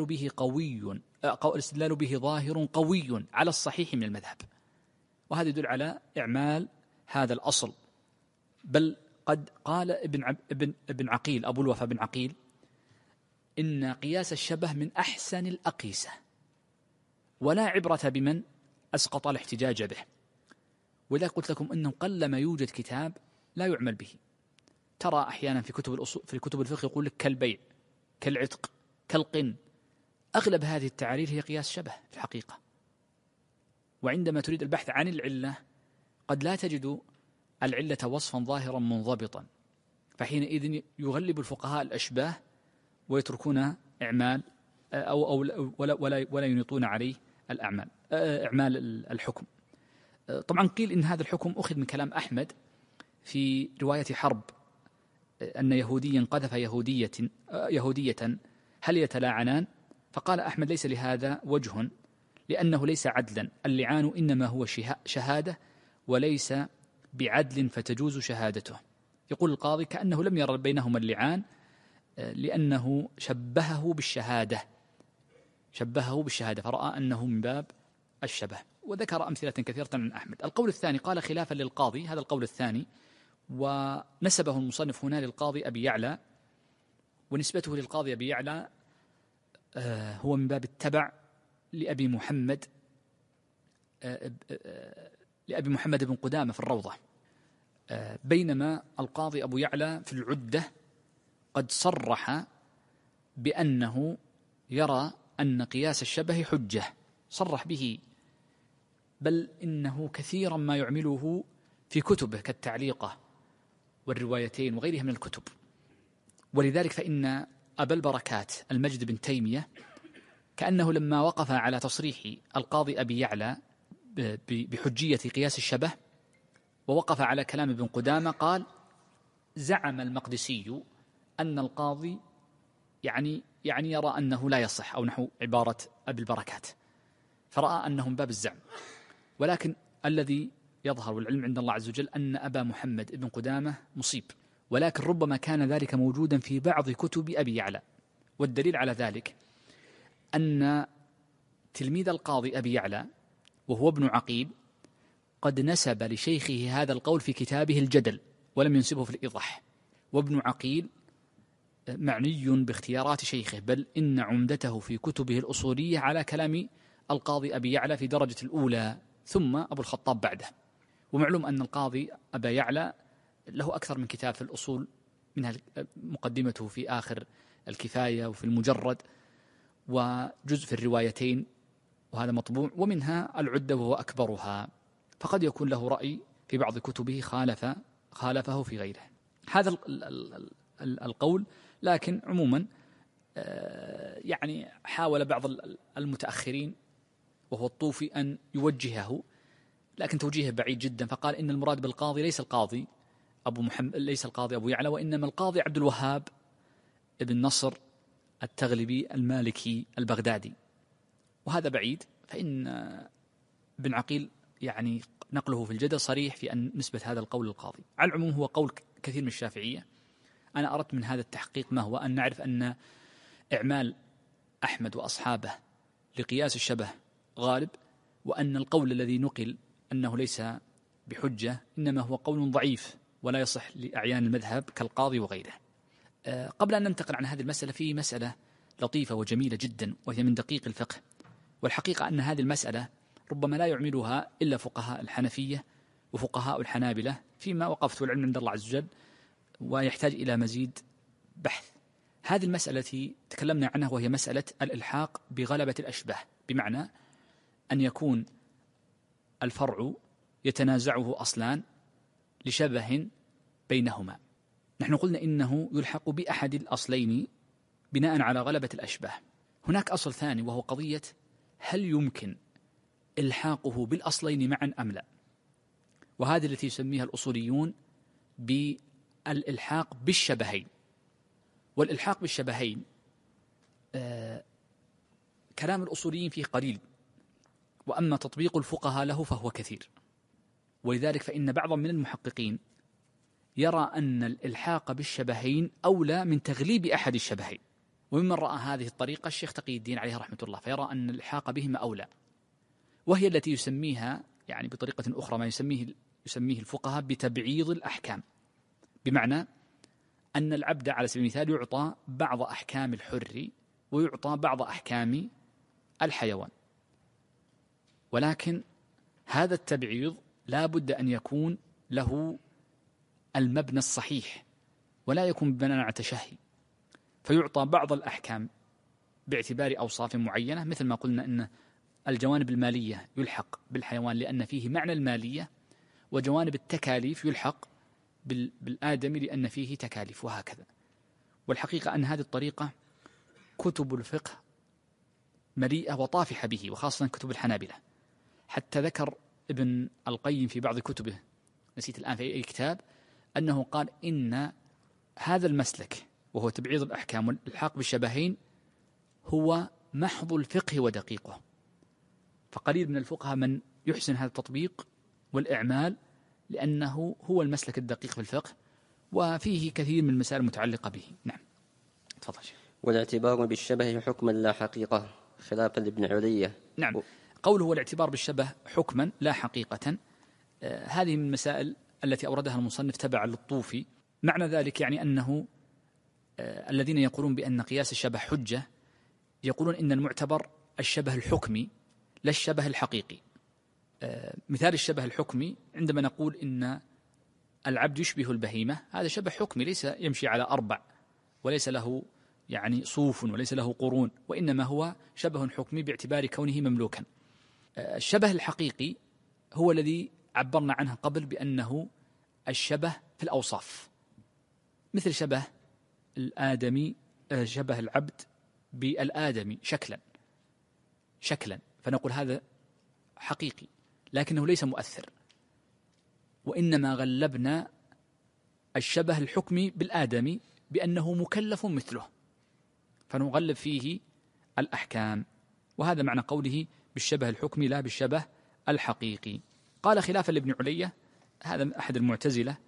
به ظاهر قوي على الصحيح من المذهب. وهذا يدل على إعمال هذا الأصل. بل قد قال ابن عقيل، أبو الوفا بن عقيل: إن قياس الشبه من أحسن الأقيسة، ولا عبرة بمن أسقط الاحتجاج به. وإذا قلت لكم أنه قلما يوجد كتاب لا يعمل به. ترى أحيانا في كتب الفقه يقول لك كالبيع، كالعتق، كالقن. أغلب هذه التعاريف هي قياس شبه في الحقيقة. وعندما تريد البحث عن العلة قد لا تجد العلة وصفا ظاهرا منضبطا، فحينئذ يغلب الفقهاء الأشباه ويتركون إعمال أو ولا ينيطون عليه إعمال الحكم. طبعا قيل إن هذا الحكم أخذ من كلام أحمد في رواية حرب، أن يهوديا قذف يهودية هل يتلاعنان؟ فقال أحمد: ليس لهذا وجه، لأنه ليس عدلا، اللعان إنما هو شهادة وليس بعدل فتجوز شهادته. يقول القاضي: كأنه لم يرى بينهما اللعان لأنه شبهه بالشهادة فرأى أنه من باب الشبه. وذكر أمثلة كثيرة عن أحمد. القول الثاني قال خلافا للقاضي، هذا القول الثاني، ونسبه المصنف هنا للقاضي أبي يعلى، ونسبته للقاضي أبي يعلى هو من باب التبع لأبي محمد بن قدامة في الروضة، بينما القاضي أبو يعلى في العدة قد صرح بأنه يرى أن قياس الشبه حجة، صرح به، بل إنه كثيرا ما يعمله في كتبه كالتعليقة والروايتين وغيرها من الكتب. ولذلك فإن أبا البركات المجد بن تيمية كأنه لما وقف على تصريح القاضي أبي يعلى بحجية قياس الشبه ووقف على كلام ابن قدامة قال: زعم المقدسي أن القاضي يعني يرى أنه لا يصح، أو نحو عبارة أبي البركات، فرأى أنه من باب الزعم. ولكن الذي يظهر والعلم عند الله عز وجل أن أبا محمد ابن قدامة مصيب، ولكن ربما كان ذلك موجودا في بعض كتب أبي يعلى. والدليل على ذلك أن تلميذ القاضي أبي يعلى وهو ابن عقيل قد نسب لشيخه هذا القول في كتابه الجدل ولم ينسبه في الإيضاح. وابن عقيل معني باختيارات شيخه، بل إن عمدته في كتبه الأصولية على كلام القاضي أبي يعلى في درجة الأولى، ثم أبو الخطاب بعده. ومعلوم أن القاضي أبا يعلى له أكثر من كتاب في الأصول، منها مقدمته في آخر الكفاية وفي المجرد، وجزء في الروايتين وهذا مطبوع، ومنها العدة وهو أكبرها، فقد يكون له رأي في بعض كتبه خالفه في غيره. هذا القول. لكن عموما يعني حاول بعض المتأخرين وهو الطوفي أن يوجهه، لكن توجيهه بعيد جدا، فقال إن المراد بالقاضي ليس القاضي أبو يعلى، وإنما القاضي عبد الوهاب ابن نصر التغلبي المالكي البغدادي، وهذا بعيد. فإن ابن عقيل يعني نقله في الجدل صريح في أن نسبة هذا القول للقاضي. على العموم هو قول كثير من الشافعية. أنا أردت من هذا التحقيق ما هو أن نعرف أن إعمال أحمد وأصحابه لقياس الشبه غالب، وأن القول الذي نقل أنه ليس بحجة إنما هو قول ضعيف ولا يصح لأعيان المذهب كالقاضي وغيره. قبل أن ننتقل عن هذه المسألة، في مسألة لطيفة وجميلة جدا وهي من دقيق الفقه، والحقيقة أن هذه المسألة ربما لا يعملها إلا فقهاء الحنفية وفقهاء الحنابلة فيما وقفت، والعلم عند الله عز وجل، ويحتاج إلى مزيد بحث. هذه المسألة التي تكلمنا عنها وهي مسألة الإلحاق بغلبة الأشباه، بمعنى أن يكون الفرع يتنازعه أصلان لشبه بينهما. نحن قلنا إنه يلحق بأحد الأصلين بناء على غلبة الأشباه. هناك أصل ثاني وهو قضية هل يمكن إلحاقه بالأصلين معا أم لا، وهذه التي يسميها الأصوليون بالإلحاق بالشبهين. والإلحاق بالشبهين كلام الأصوليين فيه قليل، وأما تطبيق الفقهاء له فهو كثير، ولذلك فإن بعضا من المحققين يرى أن الإلحاق بالشبهين أولى من تغليب أحد الشبهين. وممن رأى هذه الطريقة الشيخ تقي الدين عليه رحمة الله، فيرى أن الإلحاق بهما أولى، وهي التي يسميها يعني بطريقة أخرى ما يسميه الفقهاء بتبعيض الأحكام، بمعنى أن العبد على سبيل المثال يعطى بعض أحكام الحر ويعطى بعض أحكام الحيوان، ولكن هذا التبعيض لا بد أن يكون له المبنى الصحيح ولا يكون بناء على تشهي، فيعطى بعض الأحكام باعتبار أوصاف معينة، مثل ما قلنا أن الجوانب المالية يلحق بالحيوان لأن فيه معنى المالية، وجوانب التكاليف يلحق بالآدمي لأن فيه تكاليف، وهكذا. والحقيقة أن هذه الطريقة كتب الفقه مليئة وطافحة به، وخاصة كتب الحنابلة. حتى ذكر ابن القيم في بعض كتبه، نسيت الآن في أي كتاب، أنه قال إن هذا المسلك وهو تبعيض الأحكام والإلحاق بالشبهين هو محض الفقه ودقيقه، فقليل من الفقهاء من يحسن هذا التطبيق والإعمال، لأنه هو المسلك الدقيق في الفقه وفيه كثير من المسائل المتعلقة به. نعم، تفضل شيخ. والاعتبار بالشبه حكما لا حقيقة خلافا لابن علية. نعم، قوله والاعتبار بالشبه حكما لا حقيقة، هذه من المسائل التي أوردها المصنف تبعا للطوفي. معنى ذلك يعني أنه الذين يقولون بأن قياس الشبه حجة يقولون إن المعتبر الشبه الحكمي لا الشبه الحقيقي. مثال الشبه الحكمي عندما نقول إن العبد يشبه البهيمة، هذا شبه حكمي ليس يمشي على أربع وليس له يعني صوف وليس له قرون، وإنما هو شبه حكمي باعتبار كونه مملوكا. الشبه الحقيقي هو الذي عبرنا عنه قبل بأنه الشبه في الأوصاف، مثل شبه الآدمي، شبه العبد بالآدمي شكلا، فنقول هذا حقيقي لكنه ليس مؤثر، وإنما غلبنا الشبه الحكمي بالآدمي بأنه مكلف مثله، فنغلب فيه الأحكام، وهذا معنى قوله بالشبه الحكمي لا بالشبه الحقيقي. قال خلافا لابن علية، هذا أحد المعتزلة،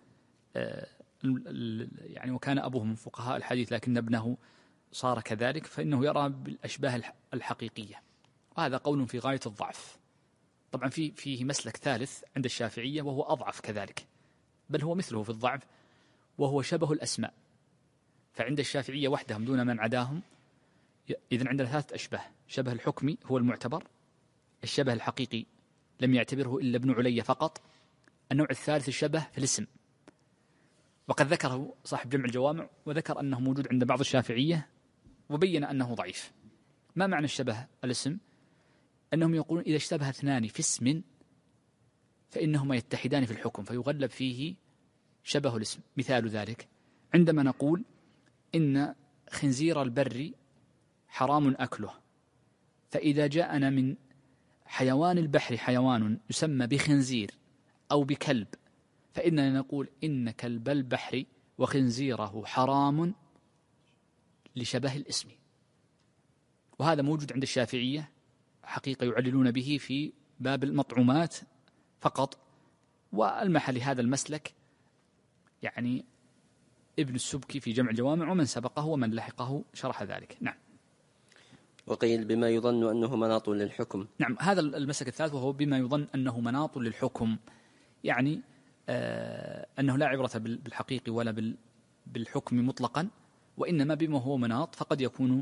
يعني وكان أبوه من فقهاء الحديث لكن ابنه صار كذلك، فإنه يرى بالأشباه الحقيقية، وهذا قول في غاية الضعف. طبعا فيه مسلك ثالث عند الشافعية وهو أضعف كذلك، بل هو مثله في الضعف، وهو شبه الأسماء. فعند الشافعية وحدهم دون من عداهم إذن عندنا ثلاثة أشباه: شبه الحكمي هو المعتبر، الشبه الحقيقي لم يعتبره إلا ابن علية فقط، النوع الثالث الشبه في الاسم، وقد ذكره صاحب جمع الجوامع وذكر أنه موجود عند بعض الشافعية وبين أنه ضعيف. ما معنى الشبه الاسم؟ أنهم يقولون إذا اشتبه اثنان في اسم فإنهما يتحدان في الحكم فيغلب فيه شبه الاسم. مثال ذلك عندما نقول إن خنزير البر حرام أكله، فإذا جاءنا من حيوان البحر حيوان يسمى بخنزير أو بكلب، فإننا نقول إن كلب البحر وخنزيره حرام لشبه الاسم. وهذا موجود عند الشافعية حقيقة يعللون به في باب المطعومات فقط، والمحل هذا المسلك يعني ابن السبكي في جمع الجوامع ومن سبقه ومن لحقه شرح ذلك. نعم. وقيل بما يظن أنه مناط للحكم. نعم، هذا المسلك الثالث وهو بما يظن أنه مناط للحكم، يعني أنه لا عبرة بالحقيق ولا بالحكم مطلقا، وإنما بما هو مناط، فقد يكون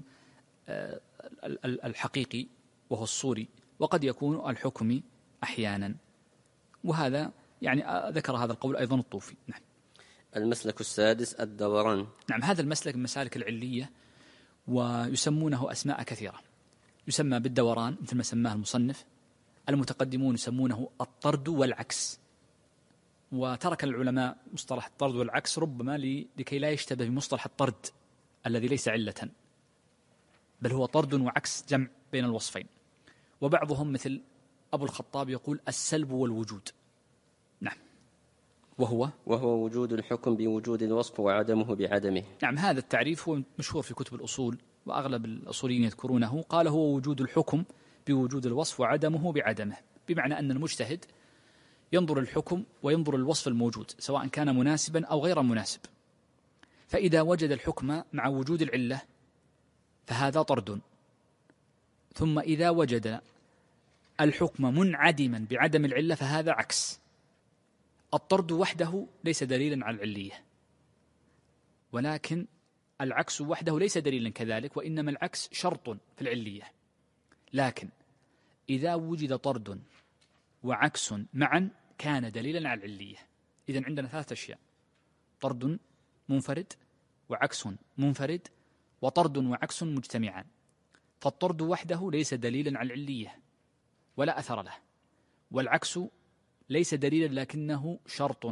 الحقيقي وهو الصوري، وقد يكون الحكمي أحيانا. وهذا يعني ذكر هذا القول أيضا الطوفي. نعم. المسلك السادس الدوران. نعم، هذا المسلك من مسالك العلية، ويسمونه أسماء كثيرة. يسمى بالدوران مثل ما سماه المصنف، المتقدمون يسمونه الطرد والعكس، وترك العلماء مصطلح الطرد والعكس ربما لكي لا يشتبه بمصطلح الطرد الذي ليس علة، بل هو طرد وعكس، جمع بين الوصفين. وبعضهم مثل أبو الخطاب يقول السلب والوجود. نعم. وهو وجود الحكم بوجود الوصف وعدمه بعدمه. نعم، هذا التعريف هو مشهور في كتب الأصول، وأغلب الأصوليين يذكرونه. قال هو وجود الحكم بوجود الوصف وعدمه بعدمه، بمعنى أن المجتهد ينظر الحكم وينظر الوصف الموجود سواء كان مناسبا أو غير مناسب، فإذا وجد الحكم مع وجود العلة فهذا طرد، ثم إذا وجد الحكم منعدما بعدم العلة فهذا عكس. الطرد وحده ليس دليلا على العلية، ولكن العكس وحده ليس دليلا كذلك، وإنما العكس شرط في العلية. لكن إذا وجد طرد وعكس معا كان دليلا على العلية. إذن عندنا ثلاثة أشياء: طرد منفرد، وعكس منفرد، وطرد وعكس مجتمعان. فالطرد وحده ليس دليلا على العلية ولا أثر له، والعكس ليس دليلا لكنه شرط،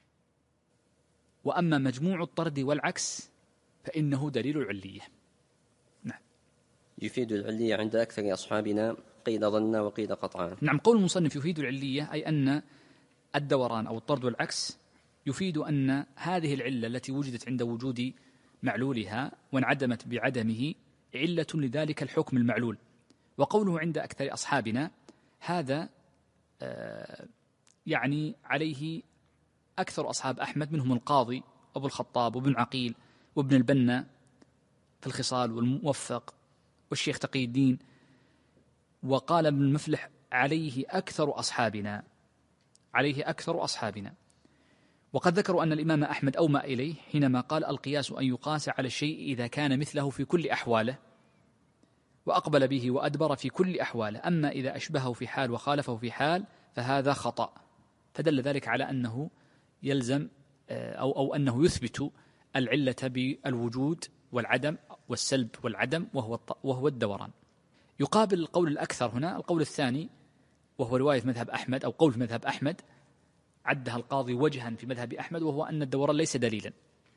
وأما مجموع الطرد والعكس فإنه دليل العلية. نعم. يفيد العلية عند أكثر أصحابنا، قيل ظن وقيل قطعا. نعم، قول المصنف يفيد العلية، أي أن الدوران أو الطرد والعكس يفيد أن هذه العلة التي وجدت عند وجود معلولها وانعدمت بعدمه علة لذلك الحكم المعلول. وقوله عند أكثر أصحابنا هذا يعني عليه أكثر أصحاب أحمد، منهم القاضي أبو الخطاب وابن عقيل وابن البنا في الخصال والموفق والشيخ تقي الدين. وقال ابن المفلح عليه أكثر أصحابنا، عليه أكثر أصحابنا. وقد ذكروا أن الإمام أحمد أومأ إليه حينما قال القياس أن يقاس على الشيء إذا كان مثله في كل أحواله، وأقبل به وأدبر في كل أحواله، أما إذا أشبهه في حال وخالفه في حال فهذا خطأ. فدل ذلك على أنه يلزم أو أنه يثبت العلة بالوجود والعدم والسلب والعدم، وهو الدوران. يقابل القول الأكثر هنا القول الثاني، وهو رواية مذهب أحمد أو قول في مذهب أحمد، عدها القاضي وجها في مذهب أحمد، وهو أن الدوران ليس دليلا.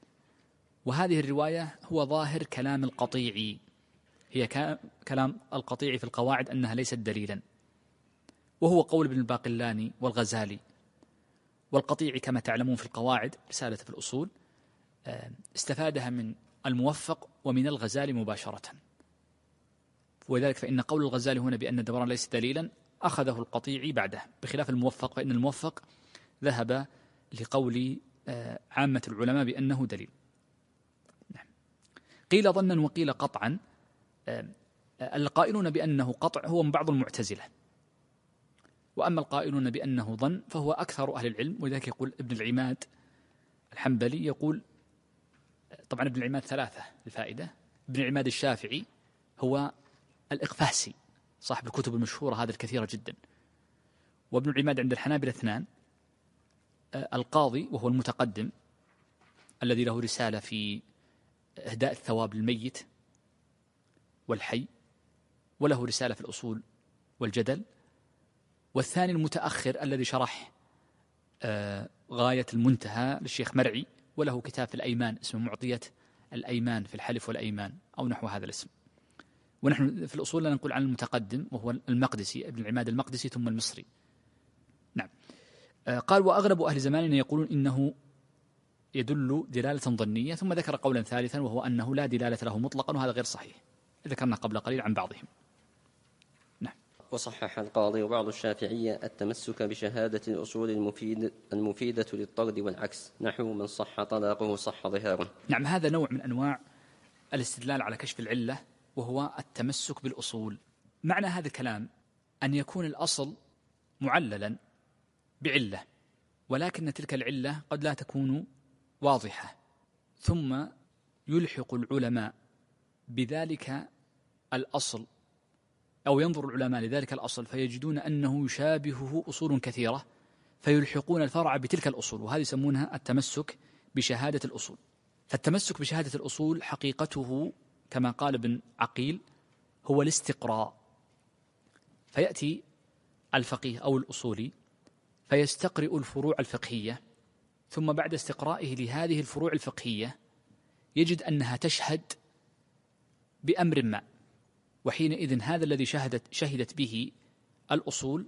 وهذه الرواية هو ظاهر كلام القطيعي، هي كلام القطيعي في القواعد أنها ليست دليلا، وهو قول ابن الباقلاني والغزالي. والقطيعي كما تعلمون في القواعد رسالة في الأصول استفادها من الموفق ومن الغزالي مباشرة، وذلك فإن قول الغزالي هنا بأن الدوران ليس دليلا أخذه القطيعي بعده، بخلاف الموفق فإن الموفق ذهب لقول عامة العلماء بأنه دليل. نعم. قيل ظنا وقيل قطعا. القائلون بأنه قطع هو من بعض المعتزلة، وأما القائلون بأنه ظن فهو أكثر أهل العلم. ولذلك يقول ابن العماد الحنبلي، يقول طبعا ابن العماد ثلاثة لفائدة: ابن العماد الشافعي هو الإقفاسي صاحب الكتب المشهورة هذه الكثيرة جدا، وابن العماد عند الحنابلة اثنان: القاضي وهو المتقدم الذي له رسالة في إهداء الثواب للميت والحي، وله رسالة في الأصول والجدل. والثاني المتأخر الذي شرح غاية المنتهى للشيخ مرعي، وله كتاب في الأيمان اسمه معطية الأيمان في الحلف والأيمان أو نحو هذا الاسم. ونحن في الأصول لا نقول عن المتقدم وهو المقدسي، ابن العماد المقدسي ثم المصري. نعم. قال وأغلب أهل زماننا يقولون إنه يدل دلالة ظنية، ثم ذكر قولا ثالثا وهو أنه لا دلالة له مطلقا، وهذا غير صحيح، ذكرنا قبل قليل عن بعضهم. نعم. وصحح القاضي وبعض الشافعية التمسك بشهادة الأصول المفيدة للطرد والعكس، نحو من صح طلاقه صح ظهاره. نعم، هذا نوع من أنواع الاستدلال على كشف العلة، وهو التمسك بالأصول. معنى هذا الكلام أن يكون الأصل معللا بعلة ولكن تلك العلة قد لا تكون واضحة، ثم يلحق العلماء بذلك الأصل، أو ينظر العلماء لذلك الأصل فيجدون أنه يشابهه أصول كثيرة فيلحقون الفرع بتلك الأصول، وهذه يسمونها التمسك بشهادة الأصول. فالتمسك بشهادة الأصول حقيقته كما قال ابن عقيل هو الاستقراء، فيأتي الفقيه أو الأصولي فيستقرئ الفروع الفقهية، ثم بعد استقرائه لهذه الفروع الفقهية يجد أنها تشهد بأمر ما، وحينئذ هذا الذي شهدت به الأصول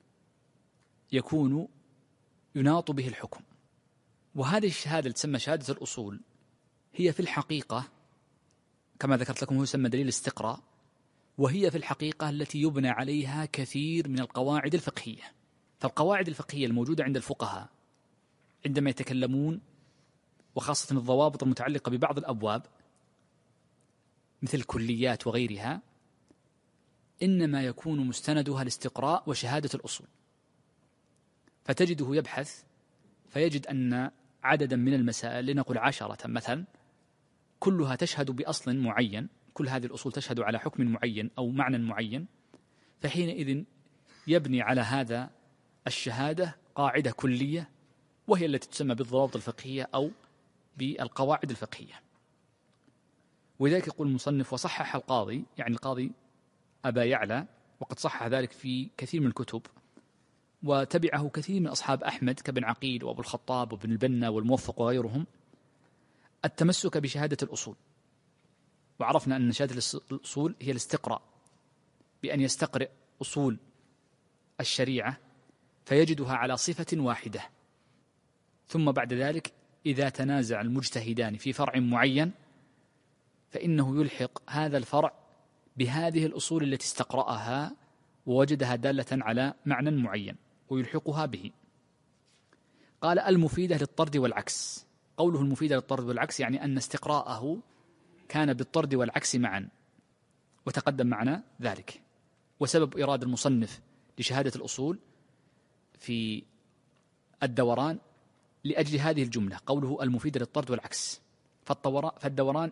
يكون يناط به الحكم. وهذه الشهادة تسمى شهادة الأصول هي في الحقيقة كما ذكرت لكم هو يسمى دليل الاستقراء، وهي في الحقيقة التي يبنى عليها كثير من القواعد الفقهية. فالقواعد الفقهية الموجودة عند الفقهاء عندما يتكلمون، وخاصة الضوابط المتعلقة ببعض الأبواب مثل الكليات وغيرها، إنما يكون مستندها الاستقراء وشهادة الأصول. فتجده يبحث فيجد أن عددا من المسائل، لنقل 10 مثلا، كلها تشهد بأصل معين، كل هذه الأصول تشهد على حكم معين أو معنى معين، فحينئذ يبني على هذا الشهادة قاعدة كلية وهي التي تسمى بالضوابط الفقهية أو بالقواعد الفقهية. ولذلك يقول المصنف وصحح القاضي، يعني القاضي أبا يعلى، وقد صحح ذلك في كثير من الكتب، وتبعه كثير من أصحاب أحمد كابن عقيل وأبو الخطاب وابن البنا والموفق وغيرهم، التمسك بشهادة الأصول. وعرفنا أن شهادة الأصول هي الاستقراء، بأن يستقرئ أصول الشريعة فيجدها على صفة واحدة، ثم بعد ذلك إذا تنازع المجتهدان في فرع معين فإنه يلحق هذا الفرع بهذه الأصول التي استقرأها ووجدها دالة على معنى معين ويلحقها به. قال المفيدة للطرد والعكس. قوله المفيدة للطرد والعكس يعني أن استقراءه كان بالطرد والعكس معا، وتقدم معنا ذلك. وسبب إرادة المصنف لشهادة الأصول في الدوران لأجل هذه الجملة، قوله المفيدة للطرد والعكس. فالدوران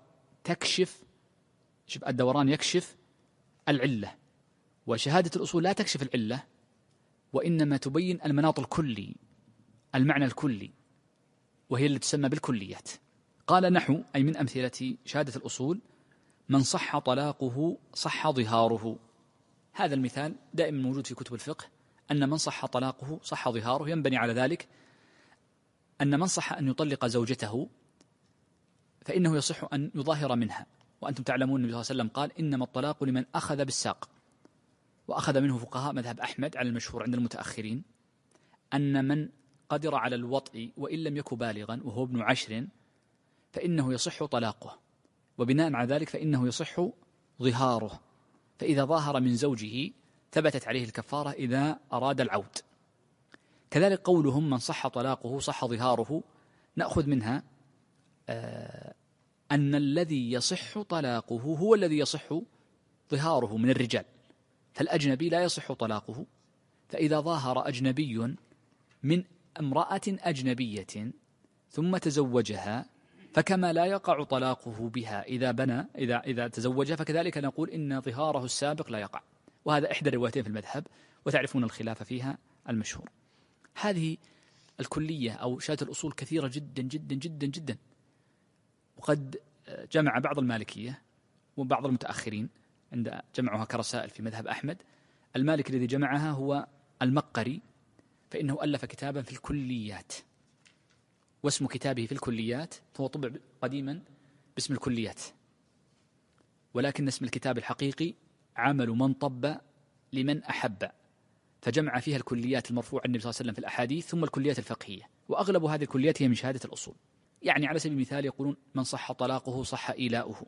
الدوران يكشف العلة، وشهادة الأصول لا تكشف العلة، وإنما تبين المناط الكلي، المعنى الكلي، وهي التي تسمى بالكليات. قال نحو، أي من أمثلة شهادة الأصول، من صح طلاقه صح ظهاره. هذا المثال دائما موجود في كتب الفقه، أن من صح طلاقه صح ظهاره، ينبني على ذلك أن من صح أن يطلق زوجته فإنه يصح أن يظاهر منها. وأنتم تعلمون النبي صلى الله عليه وسلم قال إنما الطلاق لمن أخذ بالساق، وأخذ منه فقهاء مذهب أحمد على المشهور عند المتأخرين أن من قدر على الوطء وإن لم يكن بالغا وهو ابن 10 فإنه يصح طلاقه، وبناء على ذلك فإنه يصح ظهاره، فإذا ظاهر من زوجه ثبتت عليه الكفارة إذا أراد العود. كذلك قولهم من صح طلاقه صح ظهاره، نأخذ منها أن الذي يصح طلاقه هو الذي يصح ظهاره من الرجال، فالأجنبي لا يصح طلاقه، فإذا ظاهر أجنبي من امرأة أجنبية ثم تزوجها فكما لا يقع طلاقه بها إذا تزوجها، فكذلك نقول إن ظهاره السابق لا يقع. وهذا إحدى الروايتين في المذهب، وتعرفون الخلاف فيها المشهور. هذه الكلية أو شهادة الأصول كثيرة جدا جدا جدا جدا، وقد جمع بعض المالكية وبعض المتأخرين عند جمعها كرسائل في مذهب أحمد. المالك الذي جمعها هو المقري، فإنه ألف كتابا في الكليات، واسم كتابه في الكليات هو طبع قديما باسم الكليات، ولكن اسم الكتاب الحقيقي عمل من طب لمن أحب، فجمع فيها الكليات المرفوعة عن النبي صلى الله عليه وسلم في الأحاديث ثم الكليات الفقهية، وأغلب هذه الكليات هي من شهادة الأصول. يعني على سبيل المثال يقولون من صح طلاقه صح إيلاؤه،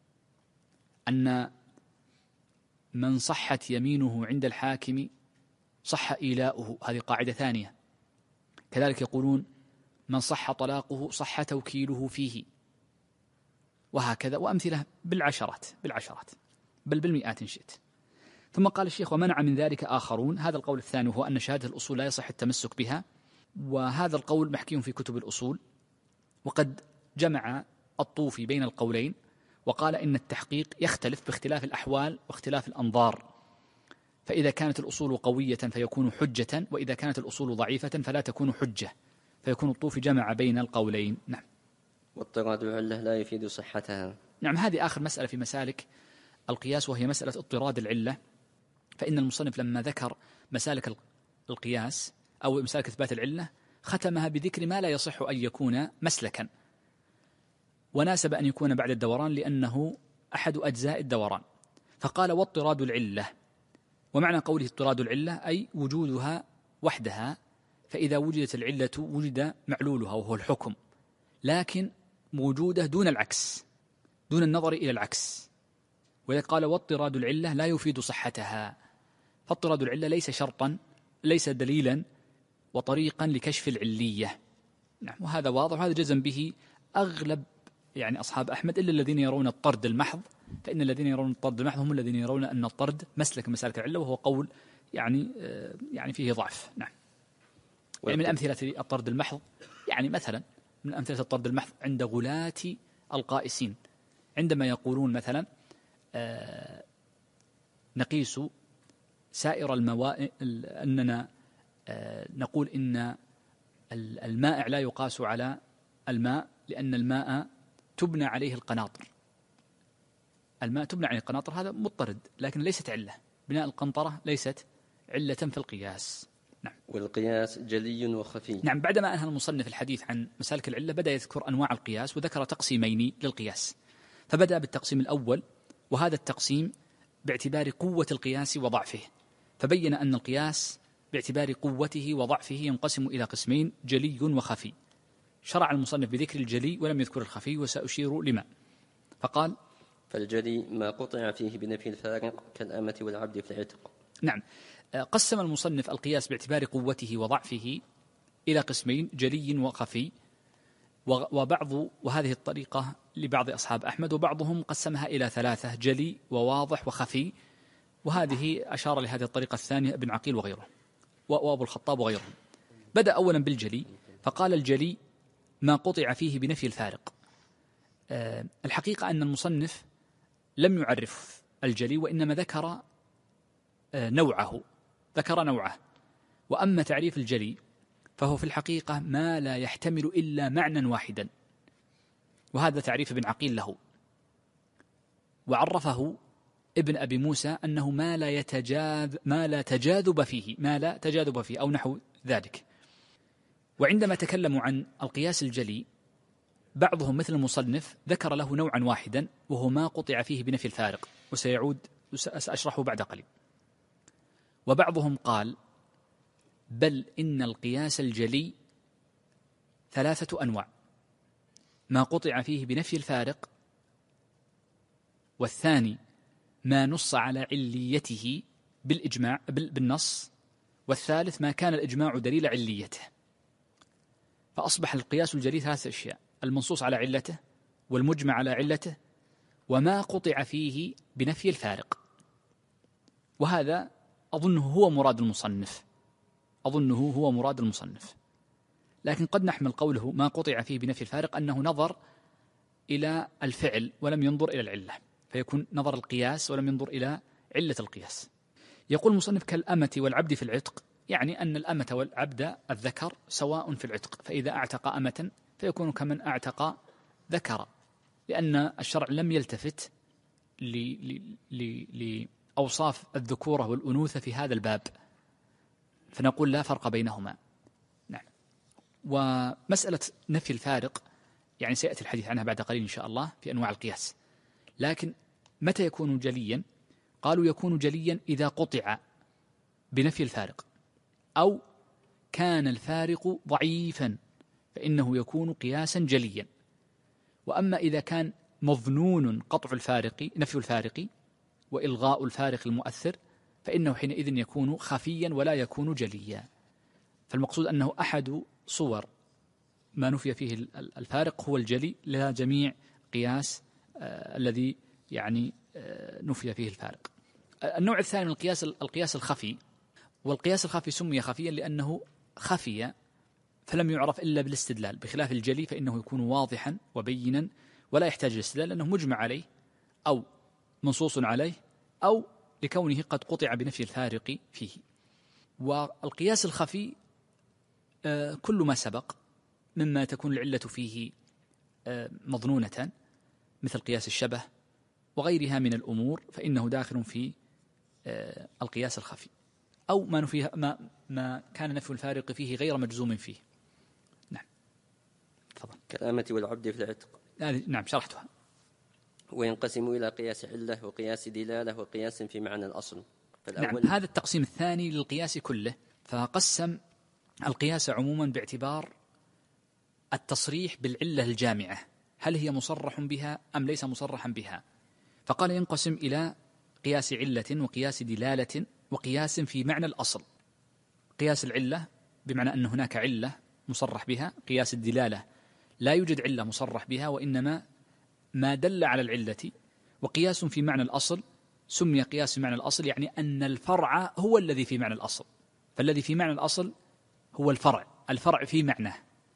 أن من صحت يمينه عند الحاكم صح إيلاؤه، هذه قاعدة ثانية. كذلك يقولون من صح طلاقه صح توكيله فيه، وهكذا، وأمثلة بالعشرات بل بالمئات إن شئت. ثم قال الشيخ ومنع من ذلك آخرون. هذا القول الثاني هو أن شهادة الأصول لا يصح التمسك بها وهذا القول محكي في كتب الأصول، وقد جمع الطوفي بين القولين وقال إن التحقيق يختلف باختلاف الأحوال واختلاف الأنظار، فإذا كانت الأصول قوية فيكون حجة، وإذا كانت الأصول ضعيفة فلا تكون حجة، فيكون الطوفي جمع بين القولين. نعم. واضطراد العلة لا يفيد صحتها. نعم، هذه آخر مسألة في مسالك القياس، وهي مسألة اضطراد العلة. فإن المصنف لما ذكر مسالك القياس أو مسالك إثبات العلة ختمها بذكر ما لا يصح أن يكون مسلكا، وناسب أن يكون بعد الدوران لأنه أحد أجزاء الدوران، فقال واضطراد العلة. ومعنى قوله اضطراد العلة أي وجودها وحدها، فإذا وجدت العلة وجد معلولها وهو الحكم، لكن وجوده دون العكس، دون النظر إلى العكس. وإذا قال واضطراد العلة لا يفيد صحتها، فاضطراد العلة ليس شرطا، ليس دليلا وطريقا لكشف العلية. نعم، وهذا واضح، وهذا جزم به أغلب أصحاب أحمد، إلا الذين يرون الطرد المحض، فإن الذين يرون الطرد المحض هم الذين يرون أن الطرد مسلك من مسالك العلة، وهو قول فيه ضعف. نعم. من أمثلة الطرد المحض، مثلا من أمثلة الطرد المحض عند غلاة القائسين، عندما يقولون مثلا نقيس سائر الموائع، أننا نقول إن المائع لا يقاس على الماء لأن الماء تبنى عليه القناطر. الماء تبنى عليه القناطر، هذا مضطرد، لكن ليست علة. بناء القنطرة ليست علة في القياس. نعم. والقياس جلي وخفي. نعم. بعدما أنهى المصنف الحديث عن مسالك العلة بدأ يذكر أنواع القياس، وذكر تقسيمين للقياس، فبدأ بالتقسيم الأول، وهذا التقسيم باعتبار قوة القياس وضعفه، فبين أن القياس باعتبار قوته وضعفه ينقسم إلى قسمين: جلي وخفي. شرع المصنف بذكر الجلي ولم يذكر الخفي، وسأشير لما. فقال: فالجلي ما قطع فيه بنفي الفارق كالأمة والعبد في العتق. نعم. قسم المصنف القياس باعتبار قوته وضعفه إلى قسمين: جلي وخفي. وهذه الطريقة لبعض أصحاب أحمد، وبعضهم قسمها إلى ثلاثة: جلي وواضح وخفي. وهذه أشار لهذه الطريقة الثانية ابن عقيل وغيره، وأبو الخطاب وغيرهم. بدأ أولا بالجلي، فقال: الجلي ما قطع فيه بنفي الفارق. الحقيقة أن المصنف لم يعرف الجلي، وإنما ذكر نوعه. وأما تعريف الجلي فهو في الحقيقة ما لا يحتمل إلا معنى واحدا، وهذا تعريف ابن عقيل له. وعرفه ابن أبي موسى أنه ما لا تجاذب فيه أو نحو ذلك. وعندما تكلموا عن القياس الجلي بعضهم مثل المصنف ذكر له نوعا واحدا، وهو ما قطع فيه بنفي الفارق، سأشرحه بعد قليل. وبعضهم قال: بل إن القياس الجلي ثلاثة أنواع: ما قطع فيه بنفي الفارق، والثاني ما نص على عليته بالإجماع بالنص، والثالث ما كان الإجماع دليل عليته. فأصبح القياس الجلي ثلاثة أشياء: المنصوص على علته، والمجمع على علته، وما قطع فيه بنفي الفارق. وهذا أظنه هو مراد المصنف. لكن قد نحمل قوله ما قطع فيه بنفي الفارق أنه نظر إلى الفعل ولم ينظر إلى العلة، فيكون نظر القياس ولم ينظر إلى علة القياس. يقول المصنف: كالأمة والعبد في العتق، يعني أن الأمة والعبد الذكر سواء في العتق، فإذا أعتق أمة فيكون كمن أعتق ذكر، لأن الشرع لم يلتفت لأوصاف الذكورة والأنوثة في هذا الباب، فنقول لا فرق بينهما. نعم. ومسألة نفي الفارق سيأتي الحديث عنها بعد قليل إن شاء الله في أنواع القياس. لكن متى يكون جليا؟ قالوا: يكون جليا إذا قطع بنفي الفارق، أو كان الفارق ضعيفا، فإنه يكون قياسا جليا. وأما إذا كان مظنون قطع الفارق، نفي الفارق وإلغاء الفارق المؤثر، فإنه حينئذ يكون خفيا ولا يكون جليا. فالمقصود أنه أحد صور ما نفي فيه الفارق هو الجلي، لا جميع قياس الذي نفي فيه الفارق. النوع الثاني من القياس الخفي. والقياس الخفي سمي خفيا لأنه خفي فلم يعرف إلا بالاستدلال، بخلاف الجلي فإنه يكون واضحا وبينا ولا يحتاج الاستدلال لأنه مجمع عليه أو منصوص عليه أو لكونه قد قطع بنفي الفارق فيه. والقياس الخفي كل ما سبق مما تكون العلة فيه مظنونة مثل قياس الشبه وغيرها من الأمور فإنه داخل في القياس الخفي، أو ما كان نفي الفارق فيه غير مجزوم فيه. نعم تفضل. كالأمة والعبد في العتق. نعم شرحتها. وينقسم إلى قياس علة وقياس دلالة وقياس في معنى الأصل. نعم هذا التقسيم الثاني للقياس كله، فقسم القياس عموما باعتبار التصريح بالعلة الجامعة، هل هي مصرح بها أم ليس مصرحا بها، فقال ينقسم إلى قياس علة وقياس دلالة وقياس في معنى الأصل. قياس العلة بمعنى أن هناك علة مصرح بها، قياس الدلالة لا يوجد علة مصرح بها وإنما ما دل على العلة، وقياس في معنى الأصل سمي قياس في معنى الأصل يعني أن الفرع هو الذي في معنى الأصل، فالذي في معنى الأصل هو الفرع في معناه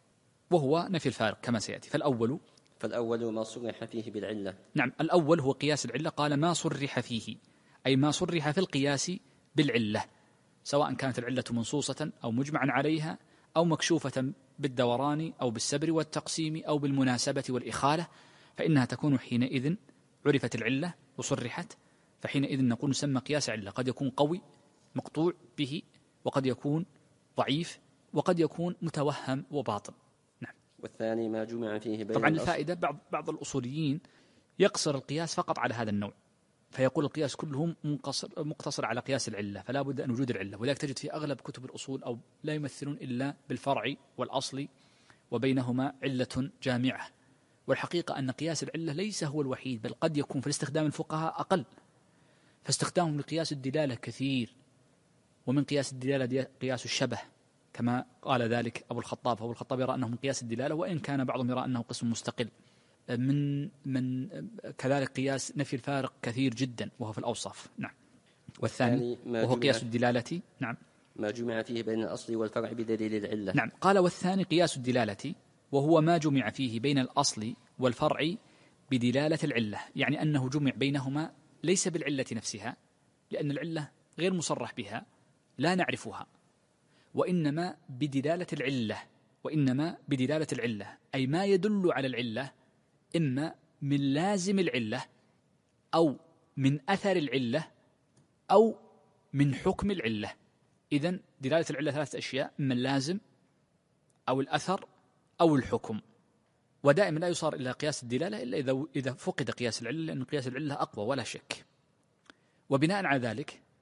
وهو نفي الفارق كما سيأتي. فالأول ما صرح فيه بالعلة. نعم الأول هو قياس العلة، قال ما صرح فيه أي ما صرح في القياس بالعلة، سواء كانت العلة منصوصة أو مجمعا عليها أو مكشوفة بالدوران أو بالسبر والتقسيم أو بالمناسبة والإخالة، فإنها تكون حينئذ عرفت العلة وصرحت، فحينئذ نقول نسمى قياس علة. قد يكون قوي مقطوع به، وقد يكون ضعيف، وقد يكون متوهم وباطل. نعم. والثاني ما جمع فيه بين طبعا الفائدة بعض الأصوليين يقصر القياس فقط على هذا النوع، فيقول القياس كله مقتصر على قياس العلة، فلا بد أن وجود العلة، ولذلك تجد في أغلب كتب الأصول أو لا يمثلون إلا بالفرع والأصل وبينهما علة جامعة. والحقيقة أن قياس العلة ليس هو الوحيد، بل قد يكون في الاستخدام الفقهاء أقل، فاستخدامهم لقياس الدلالة كثير، ومن قياس الدلالة قياس الشبه كما قال ذلك أبو الخطاب يرى أنه من قياس الدلالة، وإن كان بعضهم يرى أنه قسم مستقل. من كذلك قياس نفي الفارق كثير جدا وهو في الأوصاف. نعم. والثاني وهو قياس الدلالة. نعم ما جمع فيه بين الأصل والفرع بدليل العلة. نعم قال والثاني قياس الدلالة وهو ما جمع فيه بين الأصل والفرع بدلالة العلة، يعني أنه جمع بينهما ليس بالعلة نفسها لأن العلة غير مصرح بها لا نعرفها، وإنما بدلالة العلة أي ما يدل على العلة إما من لازم العلة أو من أثر العلة أو من حكم العلة. إذن دلالة العلة ثلاثة أشياء، من اللازم أو الأثر أو الحكم، ودائما لا يصار إلى قياس الدلالة إلا إذا فقد قياس العلة، لأن قياس العلة أقوى ولا شك. وبناء على ذلك